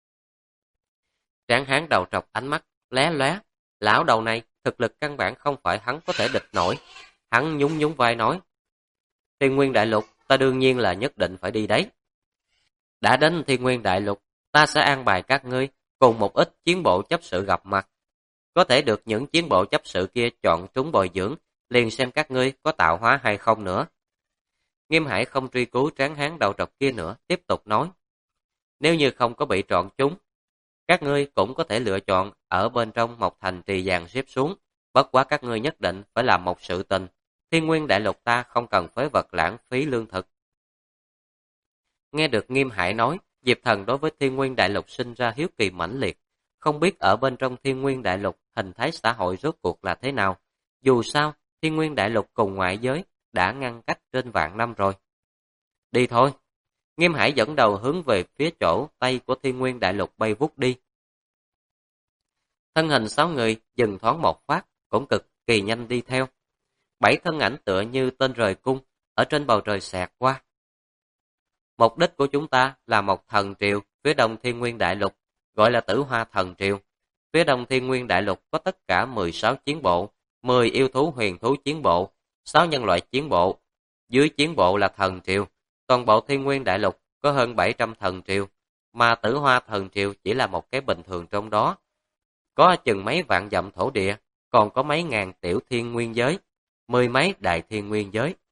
Tráng hán đầu trọc ánh mắt lóe lóe, lão đầu này thực lực căn bản không phải hắn có thể địch nổi. Hắn nhún nhún vai nói: Thiên Nguyên Đại Lục, ta đương nhiên là nhất định phải đi đấy. Đã đến Thiên Nguyên Đại Lục, ta sẽ an bài các ngươi cùng một ít chiến bộ chấp sự gặp mặt. Có thể được những chiến bộ chấp sự kia chọn trúng bồi dưỡng, liền xem các ngươi có tạo hóa hay không nữa. Nghiêm Hải không truy cứu tráng hán đầu trọc kia nữa, tiếp tục nói: Nếu như không có bị chọn trúng, các ngươi cũng có thể lựa chọn ở bên trong một thành trì vàng xếp xuống, bất quá các ngươi nhất định phải làm một sự tình. Thiên Nguyên Đại Lục ta không cần phế vật lãng phí lương thực. Nghe được Nghiêm Hải nói, Diệp Thần đối với Thiên Nguyên Đại Lục sinh ra hiếu kỳ mãnh liệt, không biết ở bên trong Thiên Nguyên Đại Lục hình thái xã hội rốt cuộc là thế nào. Dù sao, Thiên Nguyên Đại Lục cùng ngoại giới đã ngăn cách trên vạn năm rồi. Đi thôi. Nghiêm Hải dẫn đầu hướng về phía chỗ Tây của Thiên Nguyên Đại Lục bay vút đi. Thân hình 6 người dừng thoáng một phát, cũng cực kỳ nhanh đi theo. 7 thân ảnh tựa như tên rời cung, ở trên bầu trời xẹt qua. Mục đích của chúng ta là một thần triều phía đông Thiên Nguyên Đại Lục, gọi là Tử Hoa Thần Triều. Phía đông Thiên Nguyên Đại Lục có tất cả 16 chiến bộ, 10 yêu thú huyền thú chiến bộ, 6 nhân loại chiến bộ. Dưới chiến bộ là thần triều, toàn bộ Thiên Nguyên Đại Lục có hơn 700 thần triều, mà Tử Hoa Thần Triều chỉ là một cái bình thường trong đó. Có chừng mấy vạn dặm thổ địa, còn có mấy ngàn tiểu thiên nguyên giới, mười mấy đại thiên nguyên giới.